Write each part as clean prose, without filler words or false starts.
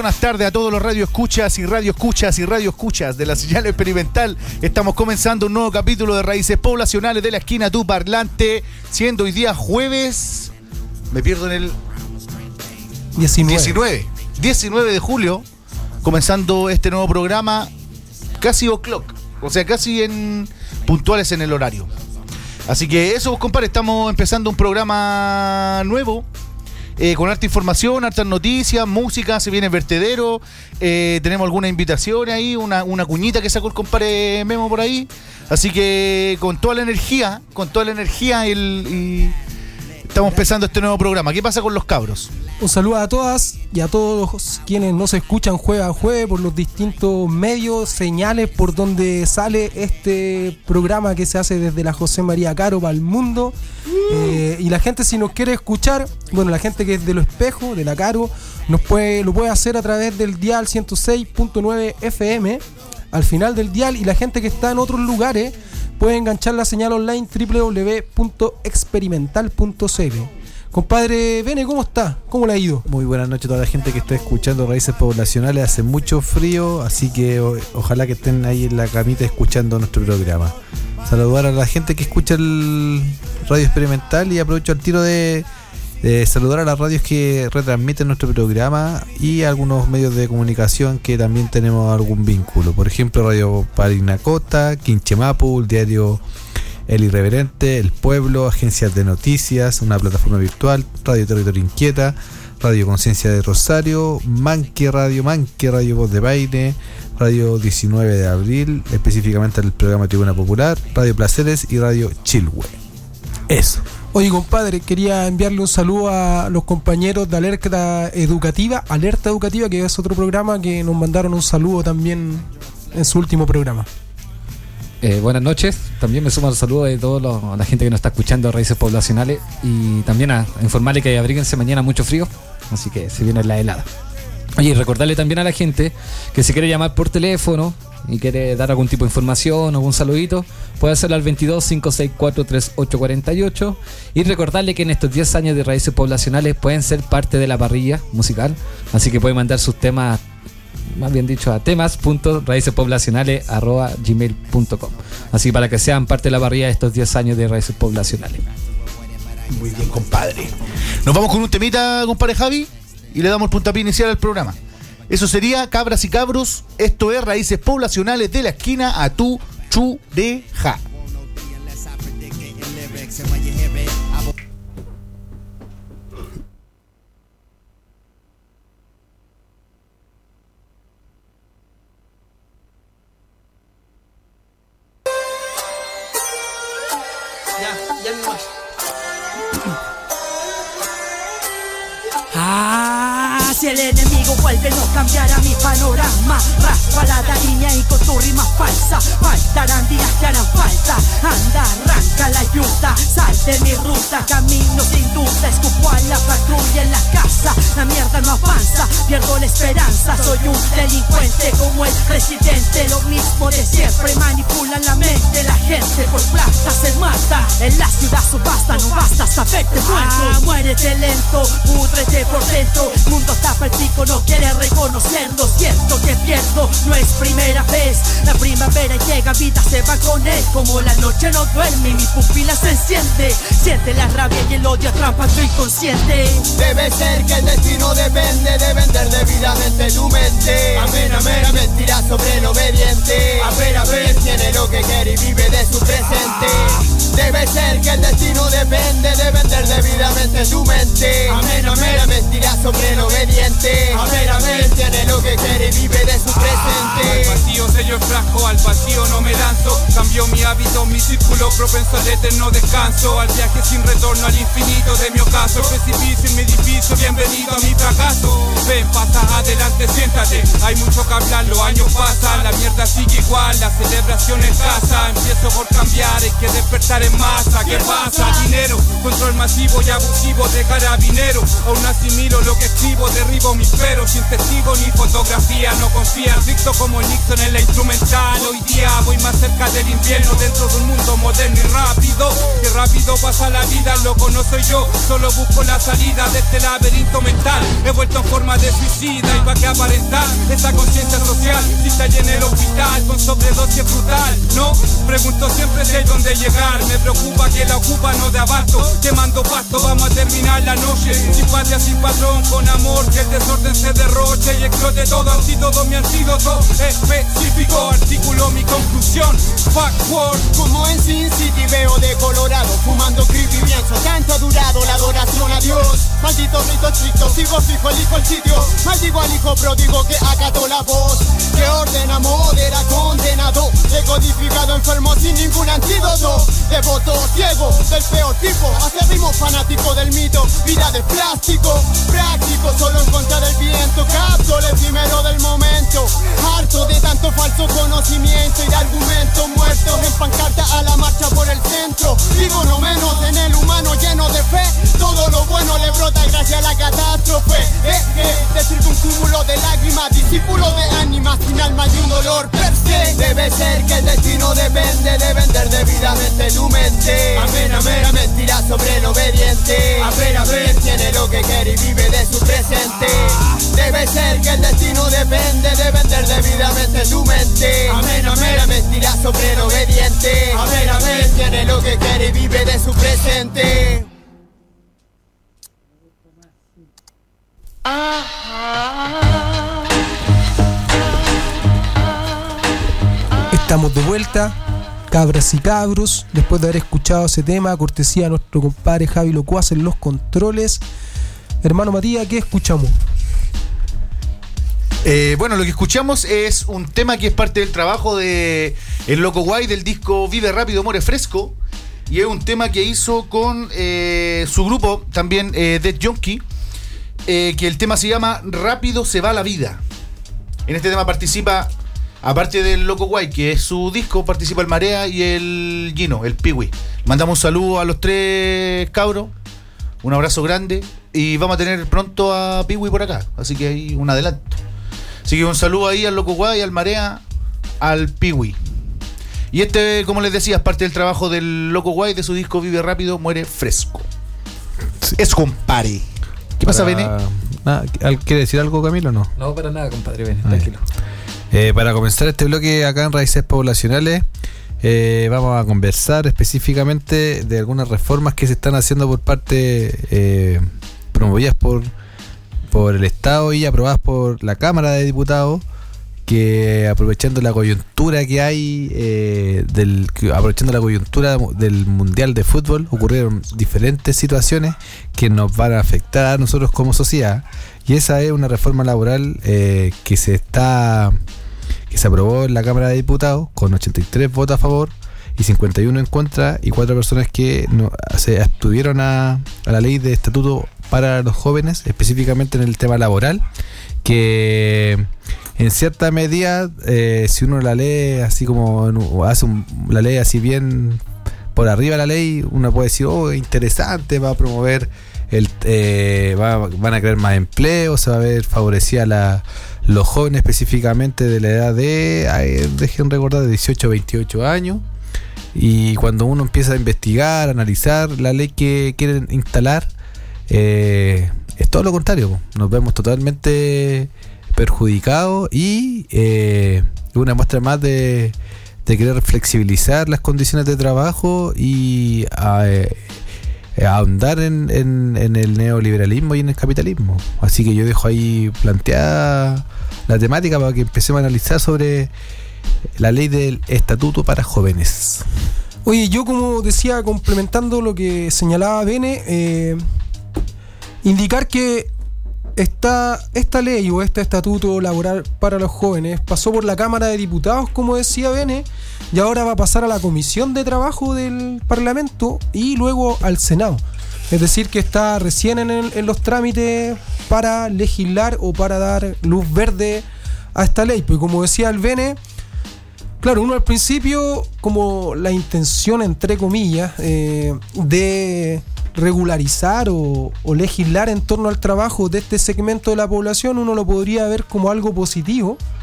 buenas tardes a todos los radioescuchas y radioescuchas y radioescuchas de la señal experimental. Estamos comenzando un nuevo capítulo de Raíces Poblacionales de la Esquina Tu Parlante, siendo hoy día jueves, me pierdo en el 19 de julio, comenzando este nuevo programa casi o'clock, o sea, casi puntuales en el horario. Así que eso, compadre, estamos empezando un programa nuevo, con harta información, hartas noticias, música, se viene el vertedero, tenemos algunas invitaciones ahí, una cuñita que sacó el compadre Memo por ahí, así que con toda la energía y estamos empezando este nuevo programa. ¿Qué pasa con los cabros? Un saludo a todas y a todos quienes nos escuchan jueves a jueves por los distintos medios, señales por donde sale este programa que se hace desde la José María Caro para el mundo. Y la gente, si nos quiere escuchar, bueno, la gente que es de Los Espejos, de la Caro, lo puede hacer a través del dial 106.9 FM al final del dial, y la gente que está en otros lugares puede enganchar la señal online www.experimental.cl. Compadre Bene, ¿cómo está? ¿Cómo le ha ido? Muy buenas noches a toda la gente que está escuchando Raíces Poblacionales. Hace mucho frío, así que ojalá que estén ahí en la camita escuchando nuestro programa. Saludar a la gente que escucha el Radio Experimental, y aprovecho el tiro de saludar a las radios que retransmiten nuestro programa y a algunos medios de comunicación que también tenemos algún vínculo. Por ejemplo, Radio Parinacota, Quinchemapu, el diario El Irreverente, El Pueblo, Agencias de Noticias, una plataforma virtual, Radio Territorio Inquieta, Radio Conciencia de Rosario, Manque Radio Voz de Baile, Radio 19 de Abril, específicamente el programa Tribuna Popular, Radio Placeres y Radio Chilhue. Eso. Oye, compadre, quería enviarle un saludo a los compañeros de Alerta Educativa, que es otro programa que nos mandaron un saludo también en su último programa. Buenas noches, también me sumo al saludo de toda la gente que nos está escuchando Raíces Poblacionales, y también a informarle que abríguense mañana, mucho frío, así que se viene la helada. Oye, y recordarle también a la gente que si quiere llamar por teléfono y quiere dar algún tipo de información o algún saludito, puede hacerlo al 22 564 3848, y recordarle que en estos 10 años de Raíces Poblacionales pueden ser parte de la parrilla musical, así que pueden mandar sus temas, más bien dicho, a temas.raiceспобlacionales@gmail.com, así para que sean parte de la parrilla de estos 10 años de Raíces Poblacionales. Muy bien, compadre. Nos vamos con un temita, compadre Javi, y le damos el puntapié inicial al programa. Eso sería Cabras y Cabros. Esto es Raíces Poblacionales de la Esquina a tu Chureja. Si el enemigo vuelve, no cambiará mi panorama. Raspa la tarima y con tu rima falsa. Faltarán días que harán falta. Anda, arranca la yuta, sal de mi ruta, camino sin duda. Escupo a la patrulla en la casa. La mierda no avanza, pierdo la esperanza. Soy un delincuente como el presidente. Lo mismo de siempre, manipulan la mente. La gente por plata se mata. En la ciudad subasta, no basta saberte muerto. Muérete lento, púdrete por dentro. Mundo está perdido, no quiere reconocerlo. Siento que pierdo, no es primera vez. La primavera llega, vida se va con él. Como la noche no duerme, mi pupila se enciende. Siente la rabia y el odio atrapa tu inconsciente. Debe ser que el destino depende de vender debidamente tu mente. Amén, amén. La mentira sobre el obediente. A ver, tiene lo que quiere y vive de su presente. Debe ser que el destino depende de vender debidamente tu mente. Amén, amén. La mentira sobre el obediente. A ver, tiene lo que quiere y vive de su presente. Al vacío sello el frasco, al vacío no me lanzo. Cambio mi hábito, mi círculo propenso al eterno descanso. Al viaje sin retorno, al infinito de mi ocaso. El precipicio en mi edificio, bienvenido a mi fracaso. Ven, pasa adelante, siéntate. Hay mucho que hablar, los años pasan. La mierda sigue igual, la celebración escasa. Empiezo por cambiar, hay que despertar en masa. ¿Qué pasa? Dinero, control masivo y abusivo de carabinero. Aún asimilo lo que escribo, derribo mis peros. Sin testigo ni fotografía, no confía. Dicto como Nixon en la instrucción. instrumental. Hoy día voy más cerca del invierno, dentro de un mundo moderno y rápido. Que rápido pasa la vida, loco no soy yo, solo busco la salida de este laberinto mental. He vuelto en forma de suicida y pa' que aparentar esa conciencia social. Si está en el hospital con sobredosis brutal, no, pregunto siempre si hay dónde llegar. Me preocupa que la ocupa no de abasto, quemando pasto, vamos a terminar la noche. Sin patria, sin patrón, con amor, que el desorden se derroche y explote todo. Antídoto, mi antídoto específico, artículo mi conclusión. Backward. Como en Sin City veo de Colorado, fumando creepy pienso, tanto ha durado la adoración a Dios. Maldito rito estricto, sigo fijo, elijo el sitio. Maldigo al hijo pródigo que acató la voz, que ordena, modera, condenado, decodificado, enfermo sin ningún antídoto. Devoto, ciego, del peor tipo, acérrimo fanático del mito. Vida de plástico, práctico, solo en contra del viento. Capto el efímero del momento, harto de tanto falso conocimiento y de argumentos muertos en pancarta a la marcha por el centro. Digo no menos en el humano lleno de fe, todo lo bueno le brota gracias a la catástrofe. Decir que un cúmulo de lágrimas, discípulo de ánimas sin alma y un dolor per se. Debe ser que el destino depende de vender debidamente tu mente. Amén, amén. La mentira sobre el obediente. A ver, tiene lo que quiere y vive de su presente. Debe ser que el destino depende de vender debidamente tu mente. Amén, amén. La mentira sobre el obediente. A ver, tiene lo que quiere y vive de su presente. Estamos de vuelta, cabras y cabros, después de haber escuchado ese tema, cortesía a nuestro compadre Javi Locuaz en los controles. Hermano Matías, ¿qué escuchamos? Bueno, lo que escuchamos es un tema que es parte del trabajo de El Loco Guay del disco Vive Rápido, Muere Fresco. Y es un tema que hizo con su grupo también, Dead Junkie, que el tema se llama Rápido se va la vida. En este tema participa, aparte del Loco Guay, que es su disco, participa el Marea y el Gino, el Piwi. Mandamos un saludo a los tres cabros, un abrazo grande, y vamos a tener pronto a Piwi por acá, así que hay un adelanto. Así que un saludo ahí al Loco Guay, al Marea, al Piwi. Y este, como les decía, es parte del trabajo del Loco Guay, de su disco Vive Rápido, Muere Fresco. Es compare. ¿Qué pasa, Bene? ¿Quiere decir algo, Camilo, o no? No, para nada, compadre, Bene, tranquilo. Para comenzar este bloque acá en Raíces Poblacionales, vamos a conversar específicamente de algunas reformas que se están haciendo por parte, promovidas por el Estado y aprobadas por la Cámara de Diputados, que aprovechando la coyuntura que hay, aprovechando la coyuntura del Mundial de Fútbol, ocurrieron diferentes situaciones que nos van a afectar a nosotros como sociedad, y esa es una reforma laboral que se aprobó en la Cámara de Diputados con 83 votos a favor y 51 en contra, y 4 personas que no se abstuvieron a la ley de estatuto para los jóvenes, específicamente en el tema laboral, que en cierta medida, si uno la lee así como la lee así bien por arriba de la ley, uno puede decir, oh, interesante, va a promover van a crear más empleo, se va a ver favorecida los jóvenes, específicamente de la edad dejen recordar, de 18 a 28 años. Y cuando uno empieza a investigar, a analizar la ley que quieren instalar, es todo lo contrario. Nos vemos totalmente perjudicados y una muestra más de querer flexibilizar las condiciones de trabajo y ahondar en el neoliberalismo y en el capitalismo. Así que yo dejo ahí planteada la temática para que empecemos a analizar sobre la ley del estatuto para jóvenes. Oye, yo como decía, complementando lo que señalaba Bene, indicar que esta ley o este estatuto laboral para los jóvenes pasó por la Cámara de Diputados, como decía Bene, y ahora va a pasar a la Comisión de Trabajo del Parlamento y luego al Senado. Es decir, que está recién en los trámites para legislar o para dar luz verde a esta ley. Pues como decía el Bene, claro, uno al principio, como la intención, entre comillas, de regularizar o legislar en torno al trabajo de este segmento de la población, uno lo podría ver como algo positivo,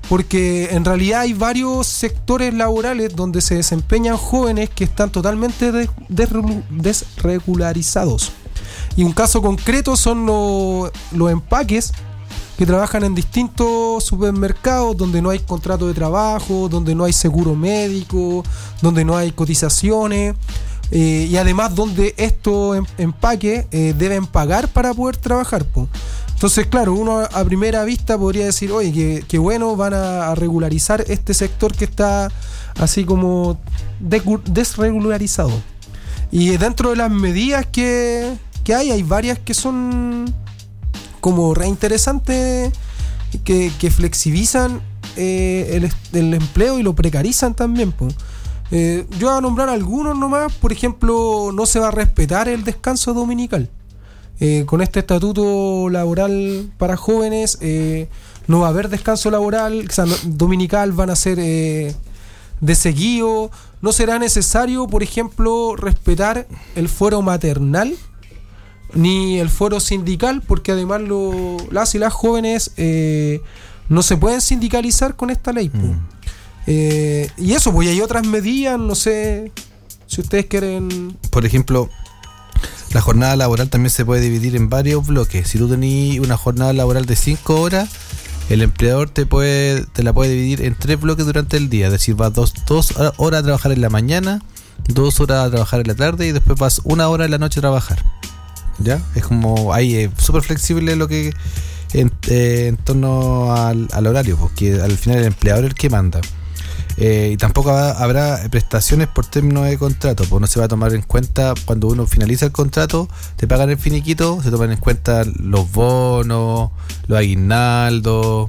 porque en realidad hay varios sectores laborales donde se desempeñan jóvenes que están totalmente desregularizados. Y un caso concreto son los empaques, que trabajan en distintos supermercados donde no hay contrato de trabajo, donde no hay seguro médico, donde no hay cotizaciones, y además donde estos empaques deben pagar para poder trabajar, po. Entonces, claro, uno a primera vista podría decir, oye, que bueno, van a regularizar este sector que está así como desregularizado. Y dentro de las medidas que hay varias que son como reinteresantes, que flexibilizan el empleo y lo precarizan también, pues. Yo voy a nombrar algunos nomás. Por ejemplo, no se va a respetar el descanso dominical. Con este estatuto laboral para jóvenes no va a haber descanso laboral, o sea, dominical, van a ser de seguido. No será necesario, por ejemplo, respetar el fuero maternal ni el fuero sindical, porque además las y las jóvenes no se pueden sindicalizar con esta ley. Y eso, pues hay otras medidas, no sé si ustedes quieren. Por ejemplo, la jornada laboral también se puede dividir en varios bloques. Si tú tenés una jornada laboral de 5 horas, el empleador te la puede dividir en 3 bloques durante el día. Es decir, vas 2 horas a trabajar en la mañana, 2 horas a trabajar en la tarde y después vas 1 hora en la noche a trabajar. ¿Ya? Es como ahí es súper flexible lo que en torno al horario, porque al final el empleador es el que manda. Y tampoco habrá prestaciones por término de contrato, pues no se va a tomar en cuenta cuando uno finaliza el contrato, te pagan el finiquito, se toman en cuenta los bonos, los aguinaldos,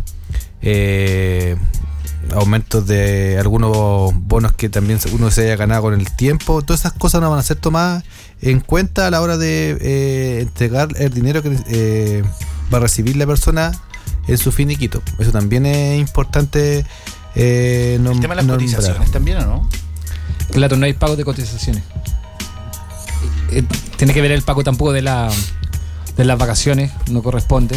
aumentos de algunos bonos que también uno se haya ganado con el tiempo. Todas esas cosas no van a ser tomadas en cuenta a la hora de entregar el dinero que va a recibir la persona en su finiquito. Eso también es importante. El tema de las cotizaciones también, ¿o no? Claro, no hay pago de cotizaciones. Tiene que ver el pago tampoco de las vacaciones, no corresponde.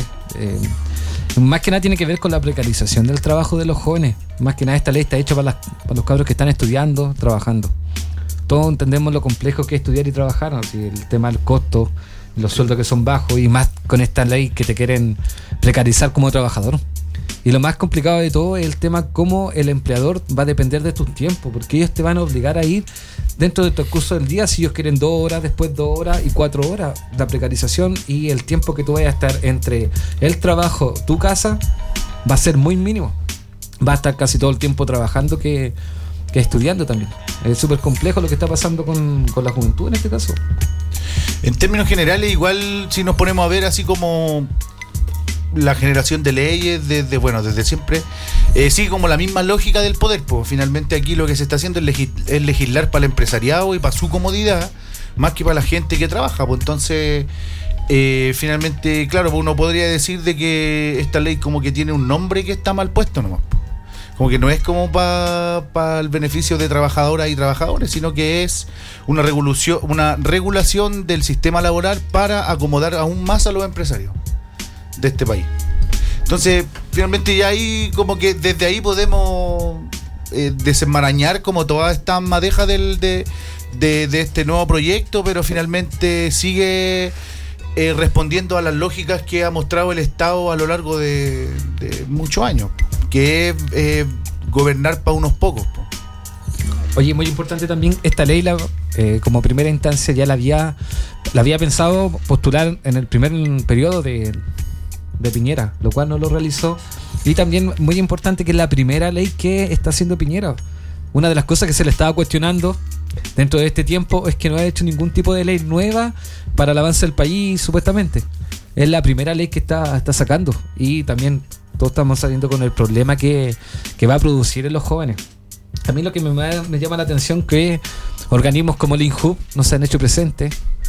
Más que nada tiene que ver con la precarización del trabajo de los jóvenes. Más que nada esta ley está hecha para los cabros que están estudiando, trabajando. Todos entendemos lo complejo que es estudiar y trabajar, ¿no? Así, el tema del costo, los sueldos que son bajos, y más con esta ley que te quieren precarizar como trabajador. Y lo más complicado de todo es el tema cómo el empleador va a depender de tus tiempos, porque ellos te van a obligar a ir dentro del transcurso del día. Si ellos quieren 2 horas, después 2 horas y 4 horas, la precarización y el tiempo que tú vayas a estar entre el trabajo, tu casa, va a ser muy mínimo. Va a estar casi todo el tiempo trabajando que estudiando también. Es súper complejo lo que está pasando con la juventud en este caso. En términos generales, igual si nos ponemos a ver así como la generación de leyes desde siempre, sigue como la misma lógica del poder, pues finalmente aquí lo que se está haciendo es legislar para el empresariado y para su comodidad, más que para la gente que trabaja, pues entonces finalmente, claro, pues uno podría decir de que esta ley como que tiene un nombre que está mal puesto nomás, como que no es como para el beneficio de trabajadoras y trabajadores, sino que es una regulación del sistema laboral para acomodar aún más a los empresarios de este país. Entonces, finalmente ya ahí como que desde ahí podemos desenmarañar como toda esta madeja de este nuevo proyecto, pero finalmente sigue respondiendo a las lógicas que ha mostrado el Estado a lo largo de muchos años, que es gobernar para unos pocos. Oye, muy importante también, esta ley como primera instancia ya la había pensado postular en el primer periodo de Piñera, lo cual no lo realizó. Y también muy importante que es la primera ley que está haciendo Piñera. Una de las cosas que se le estaba cuestionando dentro de este tiempo es que no ha hecho ningún tipo de ley nueva para el avance del país, supuestamente. Es la primera ley que está sacando. Y también todos estamos saliendo con el problema que va a producir en los jóvenes. A mí lo que me llama la atención es que organismos como el INJUB no se han hecho presentes,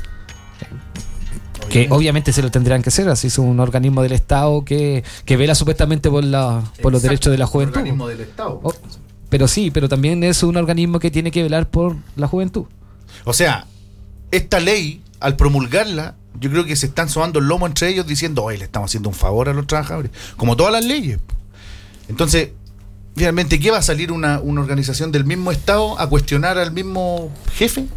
que obviamente se lo tendrán que hacer, así es un organismo del Estado que vela supuestamente por los derechos de la juventud. Un organismo del Estado. Pero también es un organismo que tiene que velar por la juventud. O sea, esta ley, al promulgarla, yo creo que se están sobando el lomo entre ellos diciendo, oye, le estamos haciendo un favor a los trabajadores, como todas las leyes. Entonces, finalmente, ¿qué va a salir una organización del mismo Estado a cuestionar al mismo jefe?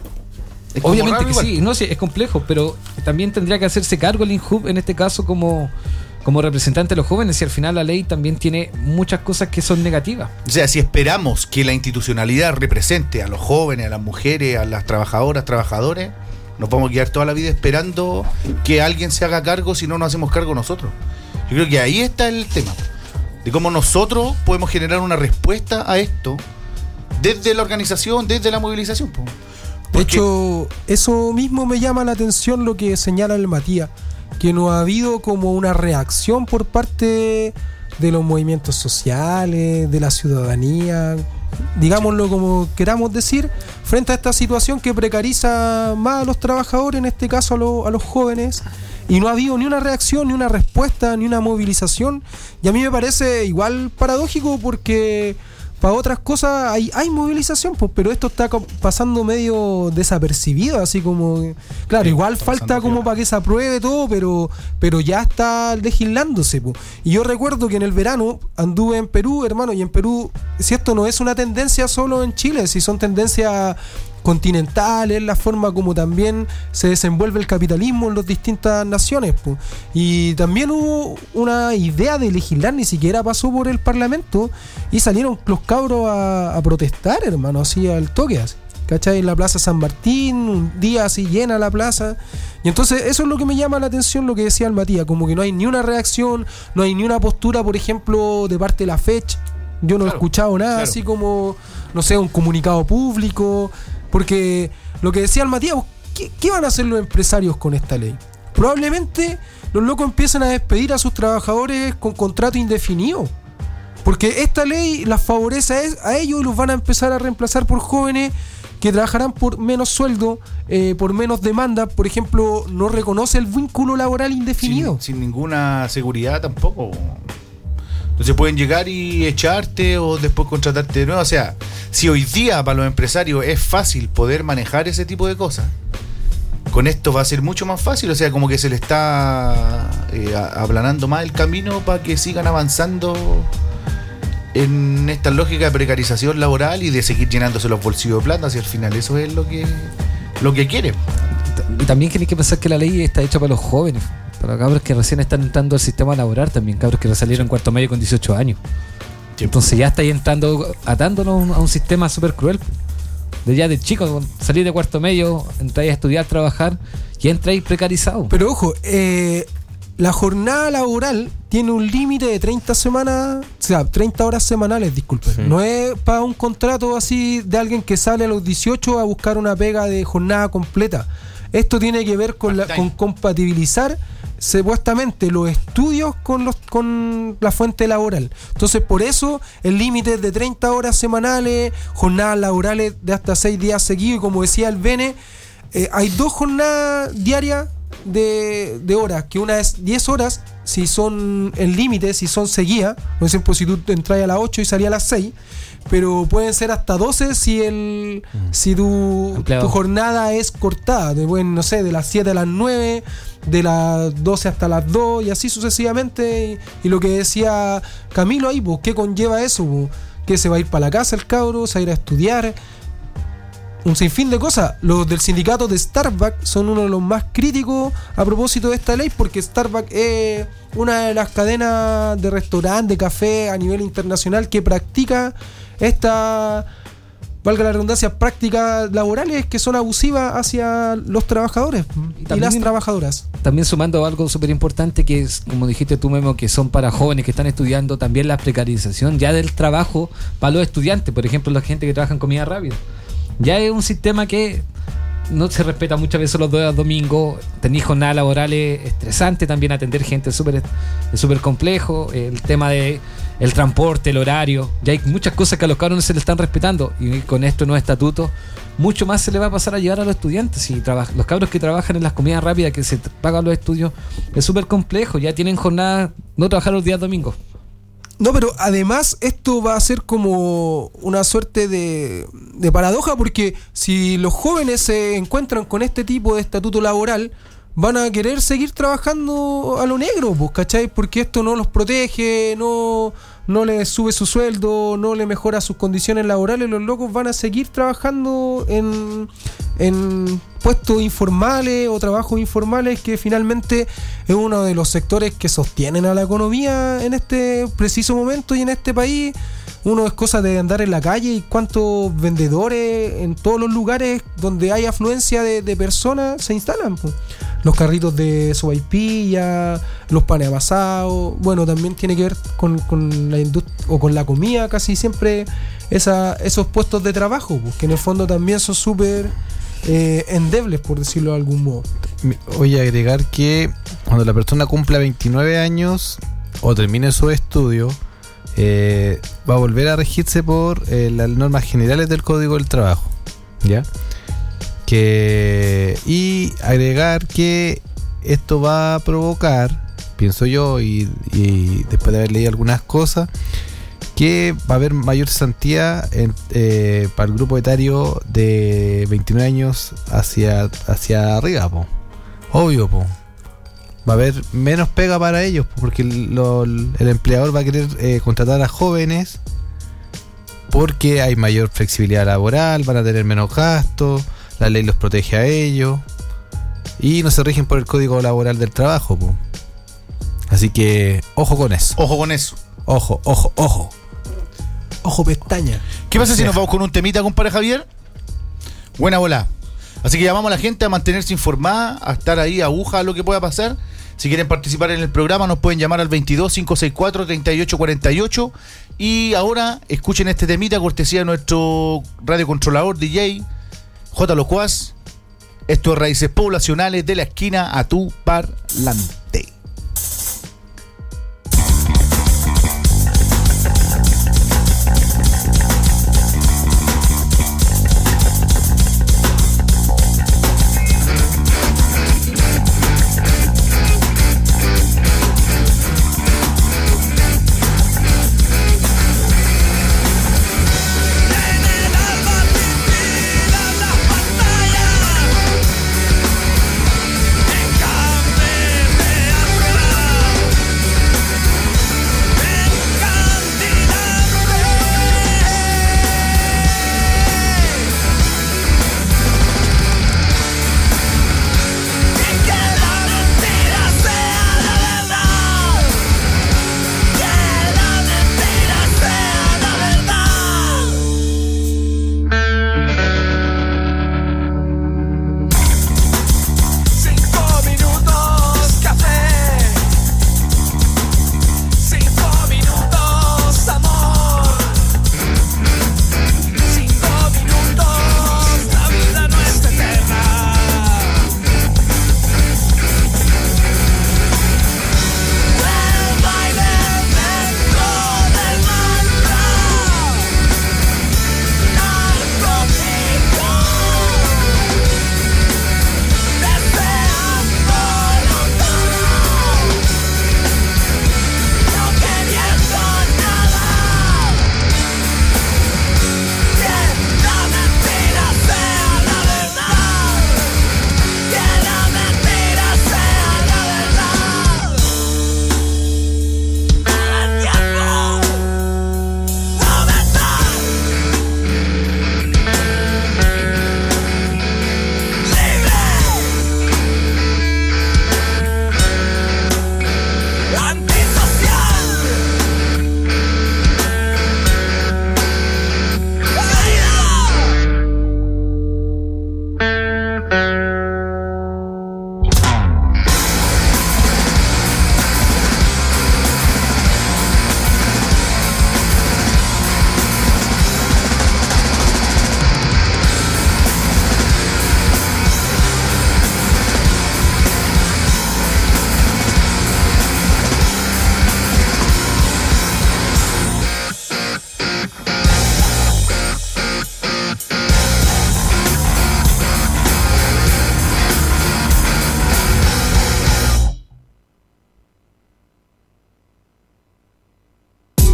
Es como Obviamente raro que igual. sí, no, sí, es complejo, pero también tendría que hacerse cargo el INJUV en este caso como representante de los jóvenes, y al final la ley también tiene muchas cosas que son negativas. O sea, si esperamos que la institucionalidad represente a los jóvenes, a las mujeres, a las trabajadoras, trabajadores, nos vamos a quedar toda la vida esperando que alguien se haga cargo si no nos hacemos cargo nosotros. Yo creo que ahí está el tema, de cómo nosotros podemos generar una respuesta a esto desde la organización, desde la movilización. De hecho, eso mismo me llama la atención lo que señala el Matías, que no ha habido como una reacción por parte de los movimientos sociales, de la ciudadanía, digámoslo como queramos decir, frente a esta situación que precariza más a los trabajadores, en este caso a los jóvenes, y no ha habido ni una reacción, ni una respuesta, ni una movilización, y a mí me parece igual paradójico porque para otras cosas hay movilización, pues, pero esto está pasando medio desapercibido, así como, claro, sí, igual falta como para que se apruebe todo, pero ya está legislándose, pues. Y yo recuerdo que en el verano anduve en Perú, hermano, y en Perú, si esto no es una tendencia solo en Chile, si son tendencias continentales, la forma como también se desenvuelve el capitalismo en las distintas naciones, pues. Y también hubo una idea de legislar, ni siquiera pasó por el Parlamento, y salieron los cabros a protestar, hermano, así al toque, así, ¿cachai? En la Plaza San Martín, un día así llena la plaza. Y entonces eso es lo que me llama la atención, lo que decía el Matías, como que no hay ni una reacción, no hay ni una postura, por ejemplo, de parte de la FECH. Yo no he escuchado nada, así como, no sé, un comunicado público. Porque lo que decía el Matías, ¿qué van a hacer los empresarios con esta ley? Probablemente los locos empiezan a despedir a sus trabajadores con contrato indefinido. Porque esta ley las favorece a ellos y los van a empezar a reemplazar por jóvenes que trabajarán por menos sueldo, por menos demanda. Por ejemplo, no reconoce el vínculo laboral indefinido. Sin ninguna seguridad tampoco. Entonces pueden llegar y echarte o después contratarte de nuevo. O sea, si hoy día para los empresarios es fácil poder manejar ese tipo de cosas, con esto va a ser mucho más fácil. O sea, como que se le está aplanando más el camino para que sigan avanzando en esta lógica de precarización laboral y de seguir llenándose los bolsillos de plata. Hacia el final eso es lo que quiere. Y también tiene que pensar que la ley está hecha para los jóvenes, para cabros que recién están entrando al sistema laboral, también cabros que salieron en cuarto medio con 18 años. Sí. Entonces ya estáis entrando, atándonos a un sistema súper cruel. De chicos, salís de cuarto medio, entráis a estudiar, trabajar, y entráis precarizado. Pero ojo, la jornada laboral tiene un límite de 30 semanas, o sea, 30 horas semanales, disculpen. Sí. No es para un contrato así de alguien que sale a los 18 a buscar una pega de jornada completa. Esto tiene que ver con compatibilizar supuestamente los estudios con la fuente laboral. Entonces, por eso el límite es de 30 horas semanales, jornadas laborales de hasta 6 días seguidos, y como decía el Bene, hay 2 jornadas diarias de horas, que una es 10 horas si son el límite, si son seguidas. Por ejemplo, si tú entras a las 8 y salías a las 6, pero pueden ser hasta 12 si tu jornada es cortada. No sé, de las 7 a las 9, de las 12 hasta las 2 y así sucesivamente. Y lo que decía Camilo ahí, pues, ¿qué conlleva eso? Pues? Que se va a ir para la casa el cabro, se va a ir a estudiar. Un sinfín de cosas. Los del sindicato de Starbucks son uno de los más críticos a propósito de esta ley, porque Starbucks es una de las cadenas de restaurante, de café a nivel internacional que practica esta, valga la redundancia, prácticas laborales que son abusivas hacia los trabajadores y las trabajadoras. También sumando algo súper importante, que es, como dijiste tú, Memo, que son para jóvenes que están estudiando, también la precarización ya del trabajo para los estudiantes, por ejemplo, la gente que trabaja en comida rápida. Ya es un sistema que no se respeta muchas veces los domingos, tenéis jornadas laborales estresantes, también atender gente es súper complejo, el tema de el transporte, el horario, ya hay muchas cosas que a los cabros no se le están respetando, y con estos nuevos estatutos mucho más se le va a pasar a llevar a los estudiantes. Y los cabros que trabajan en las comidas rápidas, que se pagan los estudios, es súper complejo, ya tienen jornadas, no trabajar los días domingos. No, pero además esto va a ser como una suerte de paradoja, porque si los jóvenes se encuentran con este tipo de estatuto laboral, van a querer seguir trabajando a lo negro, pues, ¿cachai? Porque esto no los protege, no no le sube su sueldo, no le mejora sus condiciones laborales, los locos van a seguir trabajando en puestos informales o trabajos informales, que finalmente es uno de los sectores que sostienen a la economía en este preciso momento y en este país. Uno es cosa de andar en la calle y cuántos vendedores en todos los lugares donde hay afluencia de personas se instalan, pues. Los carritos de sopaipilla, los panes amasados. Bueno, también tiene que ver con la industria o con la comida, casi siempre esos puestos de trabajo, pues, que en el fondo también son súper endebles, por decirlo de algún modo. Voy a agregar que cuando la persona cumpla 29 años o termine su estudio, va a volver a regirse por las normas generales del Código del Trabajo, ¿ya? Y agregar que esto va a provocar, pienso yo, y después de haber leído algunas cosas, que va a haber mayor cesantía para el grupo etario de 29 años hacia arriba, po. Obvio, po. Va a haber menos pega para ellos, porque el empleador va a querer contratar a jóvenes, porque hay mayor flexibilidad laboral, van a tener menos gastos, la ley los protege a ellos y no se rigen por el Código Laboral del Trabajo, po. Así que ojo con eso. Ojo con eso. Ojo. Ojo pestaña. ¿Qué pasa si nos vamos con un temita, compadre Javier? Buena bola. Así que llamamos a la gente a mantenerse informada, a estar ahí, aguja a lo que pueda pasar. Si quieren participar en el programa, nos pueden llamar al 22-564-3848. Y ahora escuchen este temita, cortesía de nuestro radiocontrolador DJ J. Locuaz. Esto es Raíces Poblacionales, de la esquina a tu parlante.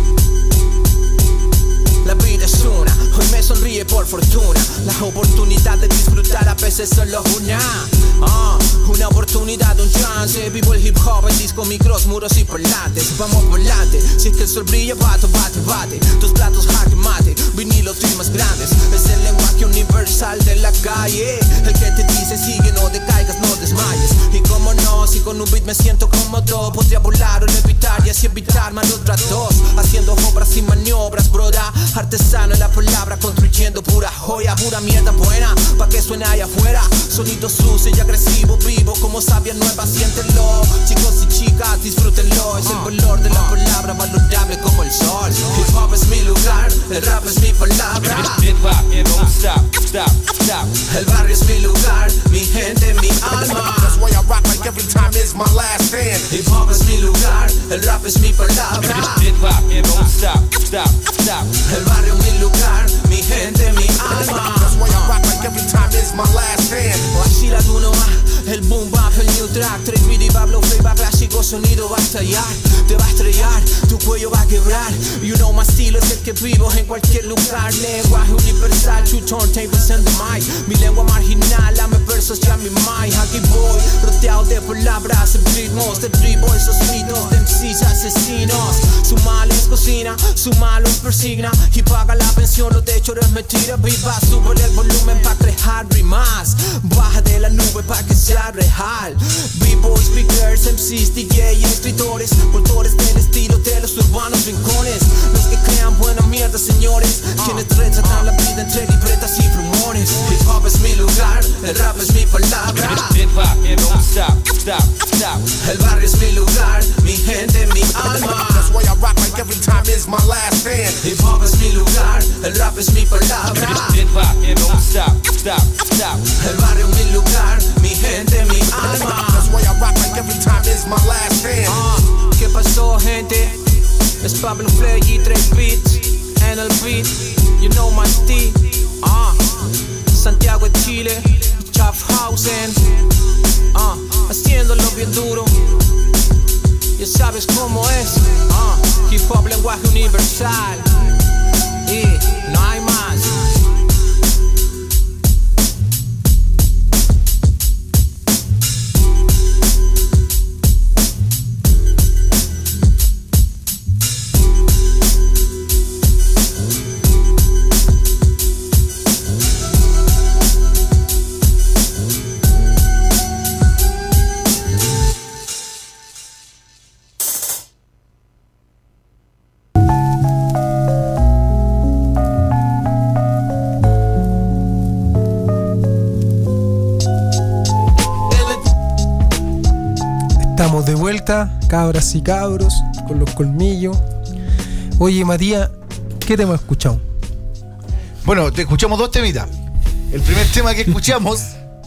Por fortuna, las oportunidades oportunidad de disfrutar, a veces solo una oportunidad, un chance. Vivo el hip hop, el disco, micros, muros y parlantes. Vamos volante, si es que el sol brilla, bate, bate, bate. Tus platos jaque mate, vinilos y más grandes. Es el lenguaje universal de la calle, el que te dice sigue, no decaigas, no desmayes. Y como no, si con un beat me siento cómodo, podría volar o levitar y así evitar malos tratos. Haciendo obras y maniobras, broda. Artesano en la palabra, construyendo pura joya, pura mierda buena, pa' que suene allá afuera. Sonido sucio y agresivo, vivo como sabia nueva, siéntelo. Chicos y chicas, disfrútenlo. Es el valor de la palabra, valorable como el sol. Hip hop es mi lugar, el rap es mi palabra. El barrio es mi lugar, mi gente, mi alma. That's why I rock like every time is my last stand. Hip hop es mi lugar, el rap es mi palabra. El barrio es mi lugar, mi gente, mi alma. That's why I rock like every time is my last stand. Así la tuno va, el boom bap, el new track. 3 beat y Pablo Freiva, clásico sonido va a estallar. Te va a estrellar, tu cuello va a quebrar. You know my estilo es el que vivo en cualquier lugar. Lenguaje universal, two turntables and the mic. Mi lengua marginal, dame versos ya mi mic. Aquí voy, rodeado de palabras, de ritmos, de tribo, esos mitos de MCs asesinos. Su mal es cocina, su malo es persigna. Y paga la pensión, lo de hecho es mentira. Viva, sube el volumen pa' crear rimas. Baja de la nube pa' que sea real. B-boys, speakers, MCs, DJ y escritores, cultores del estilo de los urbanos rincones. Los que crean buena mierda, señores, quienes retratan la vida entre libretas y rumores. Hip hop es mi lugar, el rap es mi palabra. El barrio es mi lugar, mi gente, mi alma. That's why I rock like every time is my last stand. Hip hop es mi lugar, el rap es mi palabra. El barrio es mi lugar, mi gente, mi alma. That's why I rock like every time is my last stand. ¿Qué pasó, gente? Es Pablo Flay y 3 beats en el beat. You know my T. Santiago de Chile, Schaffhausen. Haciéndolo bien duro. Ya sabes cómo es. Hip hop, lenguaje universal. Y no hay más. Estamos de vuelta, cabras y cabros, con los colmillos. Oye, Matías, ¿qué tema escuchamos? Bueno, te escuchamos 2 temitas. El primer tema que escuchamos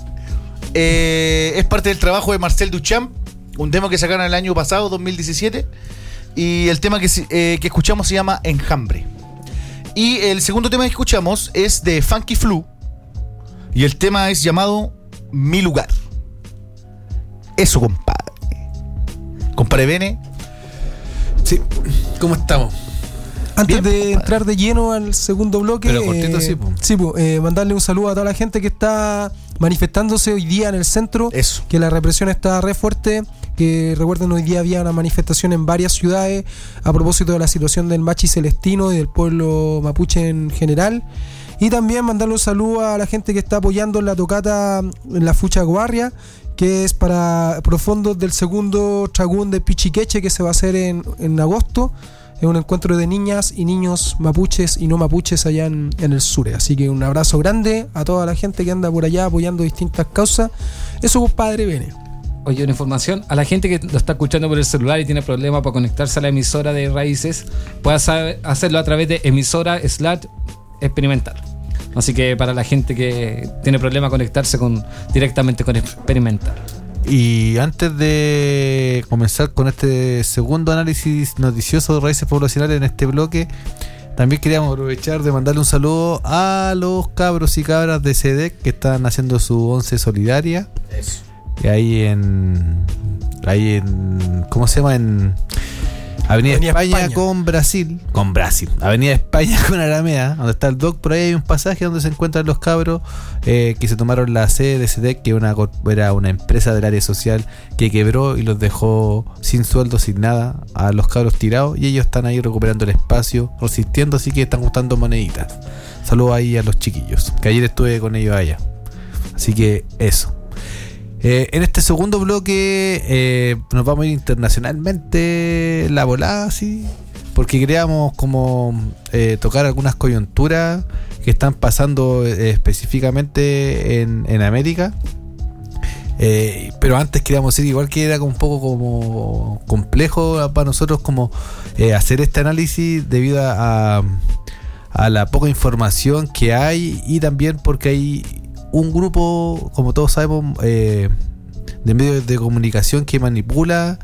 es parte del trabajo de Marcel Duchamp, un tema que sacaron el año pasado, 2017. Y el tema que escuchamos se llama Enjambre. Y el segundo tema que escuchamos es de Funky Flu. Y el tema es llamado Mi Lugar. Eso, compadre. Compadre Bene. Sí, ¿cómo estamos? Antes Bien, de compadre. entrar de lleno al segundo bloque, Pero cortito, sí, po. Mandarle un saludo a toda la gente que está manifestándose hoy día en el centro. Eso. Que la represión está re fuerte. Que recuerden, hoy día había una manifestación en varias ciudades a propósito de la situación del Machi Celestino y del pueblo mapuche en general. Y también mandarle un saludo a la gente que está apoyando la tocata en la Fucha Guarria, que es para profundos del segundo Tragún de Pichiqueche, que se va a hacer en agosto. Es un encuentro de niñas y niños mapuches y no mapuches allá en el sur. Así que un abrazo grande a toda la gente que anda por allá apoyando distintas causas. Eso, compadre, viene. Oye, una información, a la gente que lo está escuchando por el celular y tiene problemas para conectarse a la emisora de Raíces, puede hacerlo a través de emisora/experimental. Así que para la gente que tiene problemas conectarse directamente con Experimental. Y antes de comenzar con este segundo análisis noticioso de raíces poblacionales en este bloque, también queríamos aprovechar de mandarle un saludo a los cabros y cabras de SEDEC que están haciendo su once solidaria. Eso. Y ahí en ¿cómo se llama? En Avenida Avenida España, España. con Brasil. Avenida España con Alameda, donde está el Doc. Por ahí hay un pasaje donde se encuentran los cabros que se tomaron la sede de CEDEC, que era una empresa del área social que quebró y los dejó sin sueldo, sin nada, a los cabros tirados. Y ellos están ahí recuperando el espacio, resistiendo, así que están juntando moneditas. Saludos ahí a los chiquillos, que ayer estuve con ellos allá. Así que eso. En este segundo bloque nos vamos a ir internacionalmente la volada, sí, porque queríamos como tocar algunas coyunturas que están pasando específicamente en América. Pero antes queríamos decir igual que era un poco como complejo para nosotros como hacer este análisis debido a la poca información que hay, y también porque hay un grupo, como todos sabemos, de medios de comunicación que manipula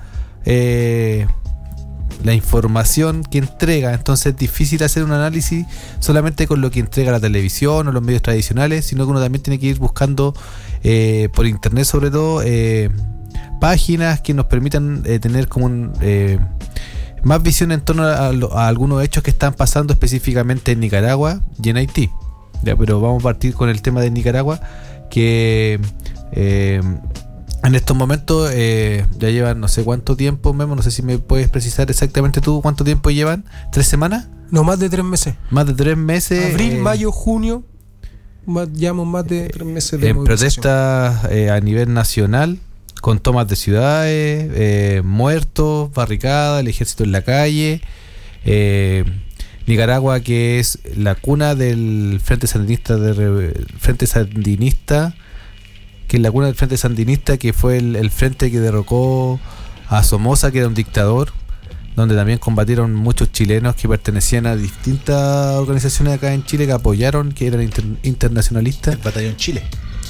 la información que entrega. Entonces es difícil hacer un análisis solamente con lo que entrega la televisión o los medios tradicionales, sino que uno también tiene que ir buscando por internet, sobre todo páginas que nos permitan tener como más visión en torno a algunos hechos que están pasando específicamente en Nicaragua y en Haití. Ya, pero vamos a partir con el tema de Nicaragua, que en estos momentos ya llevan no sé cuánto tiempo, Memo, no sé si me puedes precisar exactamente tú cuánto tiempo llevan. ¿3 semanas? No, más de 3 meses. Más de 3 meses. Abril, mayo, junio. Llevamos más de 3 meses de en protestas a nivel nacional, con tomas de ciudades, muertos, barricadas, el ejército en la calle. Nicaragua, que es la cuna del Frente Sandinista, que es la cuna del Frente Sandinista, que fue el frente que derrocó a Somoza, que era un dictador, donde también combatieron muchos chilenos que pertenecían a distintas organizaciones acá en Chile que apoyaron, que eran internacionalistas. El Batallón Chile.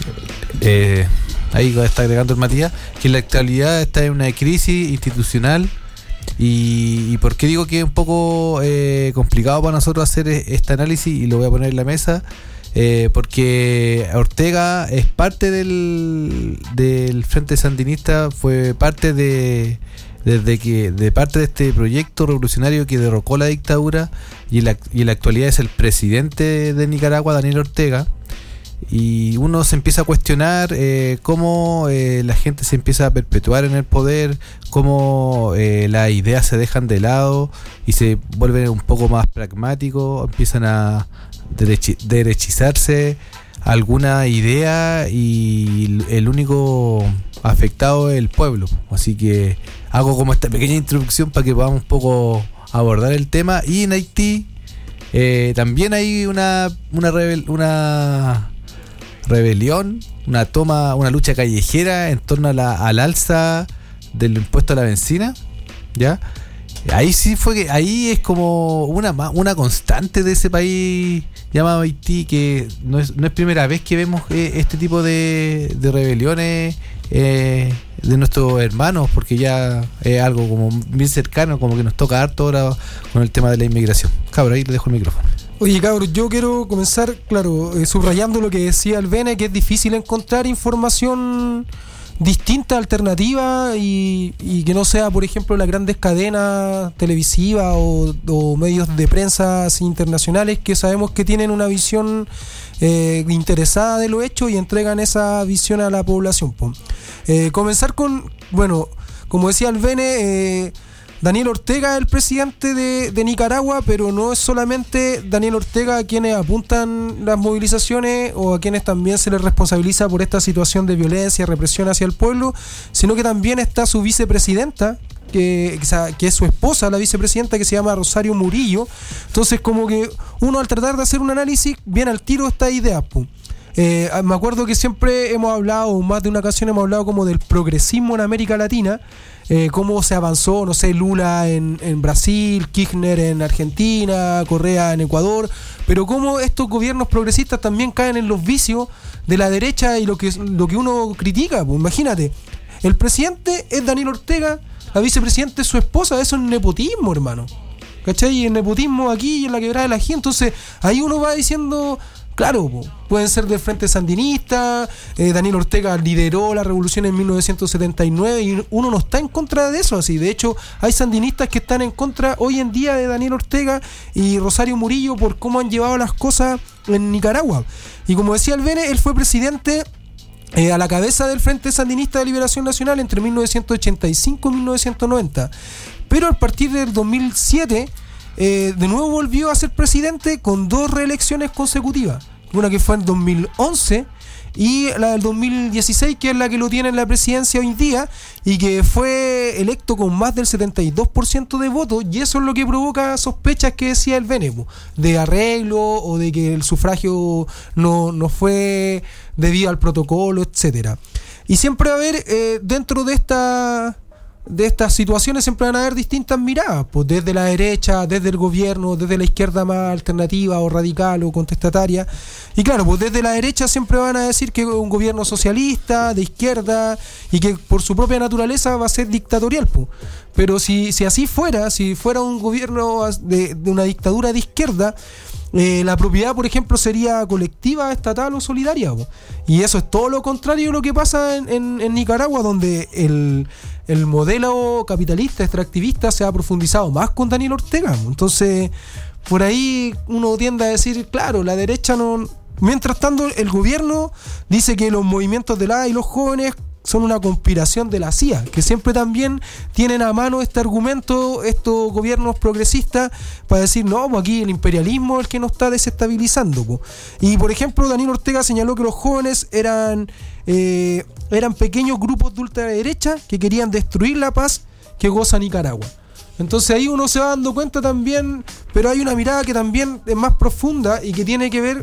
Ahí está agregando el Matías, que en la actualidad está en una crisis institucional. Y por qué digo que es un poco complicado para nosotros hacer este análisis, y lo voy a poner en la mesa, porque Ortega es parte del Frente Sandinista, fue parte de este proyecto revolucionario que derrocó la dictadura, y en la actualidad es el presidente de Nicaragua, Daniel Ortega. Y uno se empieza a cuestionar cómo la gente se empieza a perpetuar en el poder, cómo las ideas se dejan de lado y se vuelven un poco más pragmáticos, empiezan a derechizarse alguna idea, y el único afectado es el pueblo. Una Así que hago como esta pequeña introducción para que podamos un poco abordar el tema. Y en Haití también hay una rebelión, una lucha callejera en torno al alza del impuesto a la benzina, ¿ya? Ahí sí fue que ahí es como una constante de ese país llamado Haití, que no es primera vez que vemos este tipo de rebeliones de nuestros hermanos, porque ya es algo como bien cercano, como que nos toca harto ahora con el tema de la inmigración. Cabrón, ahí le dejo el micrófono. Oye, cabros, yo quiero comenzar, claro, subrayando lo que decía el Bene, que es difícil encontrar información distinta, alternativa, y que no sea, por ejemplo, las grandes cadenas televisivas o medios de prensa internacionales, que sabemos que tienen una visión interesada de lo hecho y entregan esa visión a la población. Comenzar con, bueno, como decía el Bene, Daniel Ortega es el presidente de Nicaragua, pero no es solamente Daniel Ortega a quienes apuntan las movilizaciones o a quienes también se les responsabiliza por esta situación de violencia y represión hacia el pueblo, sino que también está su vicepresidenta, que es su esposa, la vicepresidenta, que se llama Rosario Murillo. Entonces, como que uno, al tratar de hacer un análisis, viene al tiro esta idea. Me acuerdo que siempre hemos hablado, más de una ocasión hemos hablado como del progresismo en América Latina, cómo se avanzó, no sé, Lula en Brasil, Kirchner en Argentina, Correa en Ecuador, pero cómo estos gobiernos progresistas también caen en los vicios de la derecha y lo que uno critica. Pues imagínate, el presidente es Daniel Ortega, la vicepresidenta es su esposa. Eso es nepotismo, hermano, ¿cachai? Y el nepotismo aquí y en la quebrada de la gente. Entonces ahí uno va diciendo, Claro, pueden ser del Frente Sandinista. Daniel Ortega lideró la revolución en 1979 y uno no está en contra de eso. Así, de hecho, hay sandinistas que están en contra hoy en día de Daniel Ortega y Rosario Murillo por cómo han llevado las cosas en Nicaragua. Y como decía el Bene, él fue presidente a la cabeza del Frente Sandinista de Liberación Nacional entre 1985 y 1990. Pero a partir del 2007 de nuevo volvió a ser presidente con 2 reelecciones consecutivas. Una que fue en 2011 y la del 2016, que es la que lo tiene en la presidencia hoy día y que fue electo con más del 72% de votos, y eso es lo que provoca sospechas que decía el Bene, de arreglo o de que el sufragio no fue debido al protocolo, etcétera. Y siempre va a haber dentro de estas situaciones siempre van a haber distintas miradas, pues desde la derecha, desde el gobierno, desde la izquierda más alternativa o radical o contestataria. Y claro, pues desde la derecha siempre van a decir que es un gobierno socialista, de izquierda, y que por su propia naturaleza va a ser dictatorial, pues. Pero si así fuera, si fuera un gobierno de una dictadura de izquierda, la propiedad, por ejemplo, sería colectiva, estatal o solidaria, po. Y eso es todo lo contrario de lo que pasa en Nicaragua, donde el modelo capitalista extractivista se ha profundizado más con Daniel Ortega. Entonces, por ahí uno tiende a decir, claro, la derecha no... Mientras tanto, el gobierno dice que los movimientos de la y los jóvenes son una conspiración de la CIA, que siempre también tienen a mano este argumento estos gobiernos progresistas para decir, no, pues aquí el imperialismo es el que nos está desestabilizando, po. Y por ejemplo, Daniel Ortega señaló que los jóvenes eran pequeños grupos de ultraderecha que querían destruir la paz que goza Nicaragua. Entonces ahí uno se va dando cuenta también, pero hay una mirada que también es más profunda y que tiene que ver.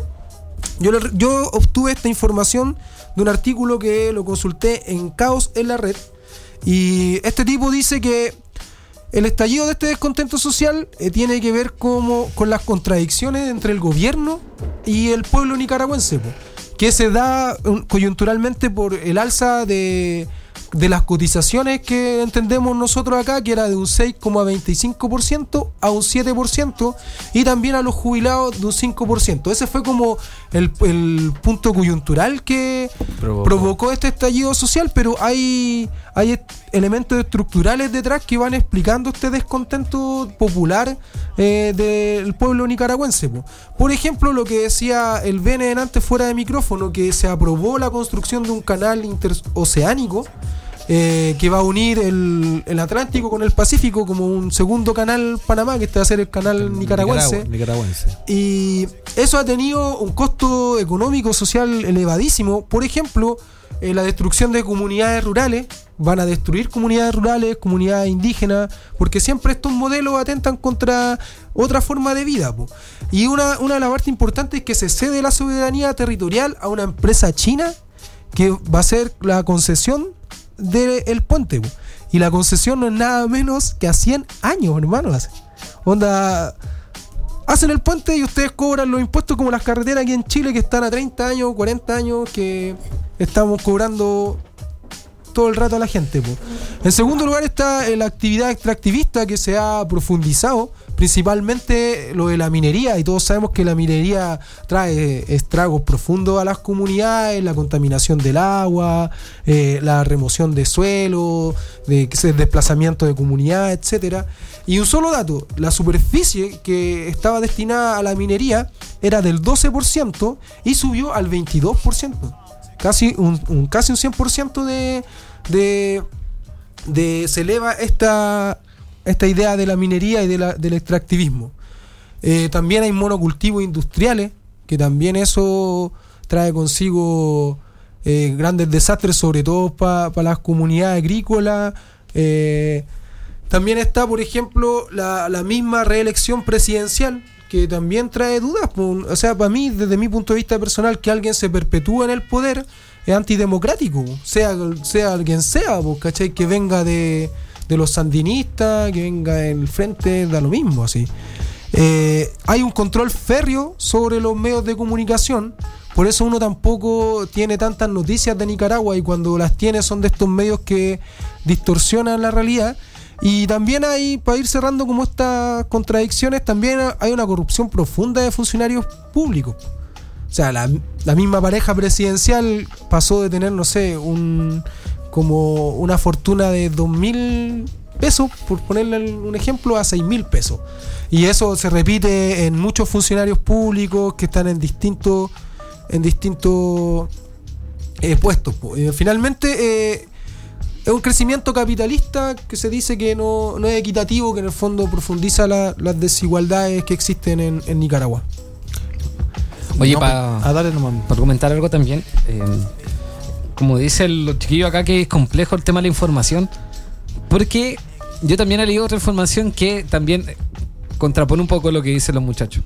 Yo obtuve esta información de un artículo que lo consulté en Caos en la Red, y este tipo dice que el estallido de este descontento social tiene que ver con las contradicciones entre el gobierno y el pueblo nicaragüense, que se da coyunturalmente por el alza de las cotizaciones que entendemos nosotros acá, que era de un 6,25% a un 7%, y también a los jubilados de un 5%. Ese fue como el punto coyuntural que provocó este estallido social, pero hay elementos estructurales detrás que van explicando este descontento popular del pueblo nicaragüense. Por ejemplo, lo que decía el Bene antes fuera de micrófono, que se aprobó la construcción de un canal interoceánico que va a unir el Atlántico con el Pacífico como un segundo canal Panamá, que este va a ser el canal nicaragüense. Y eso ha tenido un costo económico, social elevadísimo. Por ejemplo, la destrucción de comunidades rurales. Van a destruir comunidades rurales, comunidades indígenas, porque siempre estos modelos atentan contra otra forma de vida, po. Y una de las partes importantes es que se cede la soberanía territorial a una empresa china que va a ser la concesión del puente, po. Y la concesión no es nada menos que a 100 años, hermano. Hacen el puente y ustedes cobran los impuestos como las carreteras aquí en Chile, que están a 30 años, 40 años, que estamos cobrando todo el rato a la gente, po. En segundo lugar está la actividad extractivista, que se ha profundizado, principalmente lo de la minería, y todos sabemos que la minería trae estragos profundos a las comunidades, la contaminación del agua, la remoción de suelo, de desplazamiento de comunidades, etcétera. Y un solo dato, la superficie que estaba destinada a la minería era del 12% y subió al 22%. Casi un 100% se eleva esta idea de la minería y del extractivismo. También hay monocultivos industriales, que también eso trae consigo grandes desastres, sobre todo para las comunidades agrícolas. También está, por ejemplo, la misma reelección presidencial, que también trae dudas. O sea, para mí, desde mi punto de vista personal, que alguien se perpetúe en el poder es antidemocrático, sea quien sea, ¿cachai? Que venga de los sandinistas, que venga del frente, da lo mismo, así. Hay un control férreo sobre los medios de comunicación, por eso uno tampoco tiene tantas noticias de Nicaragua, y cuando las tiene son de estos medios que distorsionan la realidad. Y también hay, para ir cerrando como estas contradicciones, también hay una corrupción profunda de funcionarios públicos. O sea, la misma pareja presidencial pasó de tener, no sé, como una fortuna de 2.000 pesos, por ponerle un ejemplo, a 6.000 pesos. Y eso se repite en muchos funcionarios públicos que están en distintos puestos. Finalmente es un crecimiento capitalista que se dice que no es equitativo, que en el fondo profundiza las desigualdades que existen en Nicaragua. Oye, No, para comentar algo también, como dicen los chiquillos acá, que es complejo el tema de la información, porque yo también he leído otra información que también contrapone un poco lo que dicen los muchachos.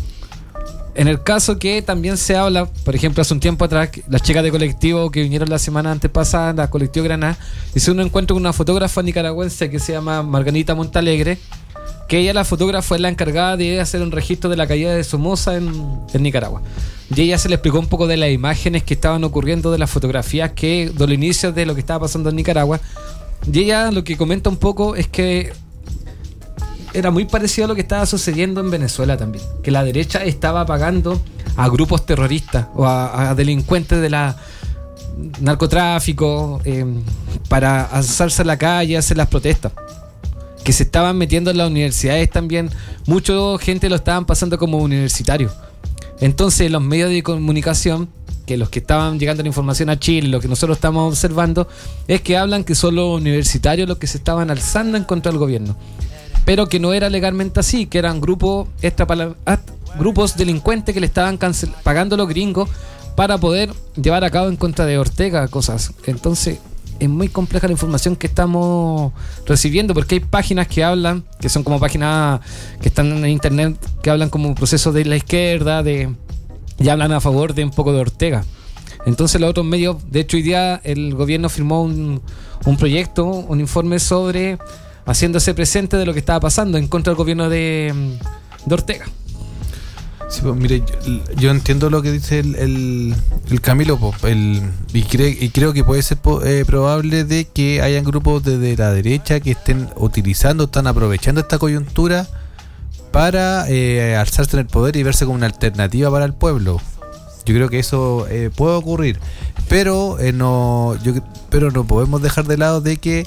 En el caso que también se habla, por ejemplo, hace un tiempo atrás, las chicas de colectivo que vinieron la semana antes pasada, la colectivo Granada, hizo un encuentro con una fotógrafa nicaragüense que se llama Margarita Montalegre, que ella, la fotógrafa, es la encargada de hacer un registro de la caída de Somoza en Nicaragua. Y ella se le explicó un poco de las imágenes que estaban ocurriendo, de las fotografías de los inicios de lo que estaba pasando en Nicaragua. Y ella lo que comenta un poco es que era muy parecido a lo que estaba sucediendo en Venezuela también, que la derecha estaba pagando a grupos terroristas o a delincuentes de la narcotráfico para alzarse a la calle, hacer las protestas, que se estaban metiendo en las universidades también. Mucha gente lo estaban pasando como universitarios. Entonces los medios de comunicación, que los que estaban llegando la información a Chile, lo que nosotros estamos observando, es que hablan que son los universitarios los que se estaban alzando en contra del gobierno, pero que no era legalmente así, que eran grupos delincuentes que le estaban pagando a los gringos para poder llevar a cabo en contra de Ortega cosas. Entonces es muy compleja la información que estamos recibiendo, porque hay páginas que hablan, que son como páginas que están en internet, que hablan como procesos de la izquierda, y hablan a favor de un poco de Ortega. Entonces los otros medios, de hecho hoy día el gobierno firmó un proyecto, un informe sobre haciéndose presente de lo que estaba pasando en contra del gobierno de Ortega. Sí, pues, mire, yo entiendo lo que dice el Camilo, y creo que puede ser probable de que hayan grupos desde la derecha que estén están aprovechando esta coyuntura para alzarse en el poder y verse como una alternativa para el pueblo. Yo creo que eso puede ocurrir, pero no podemos dejar de lado de que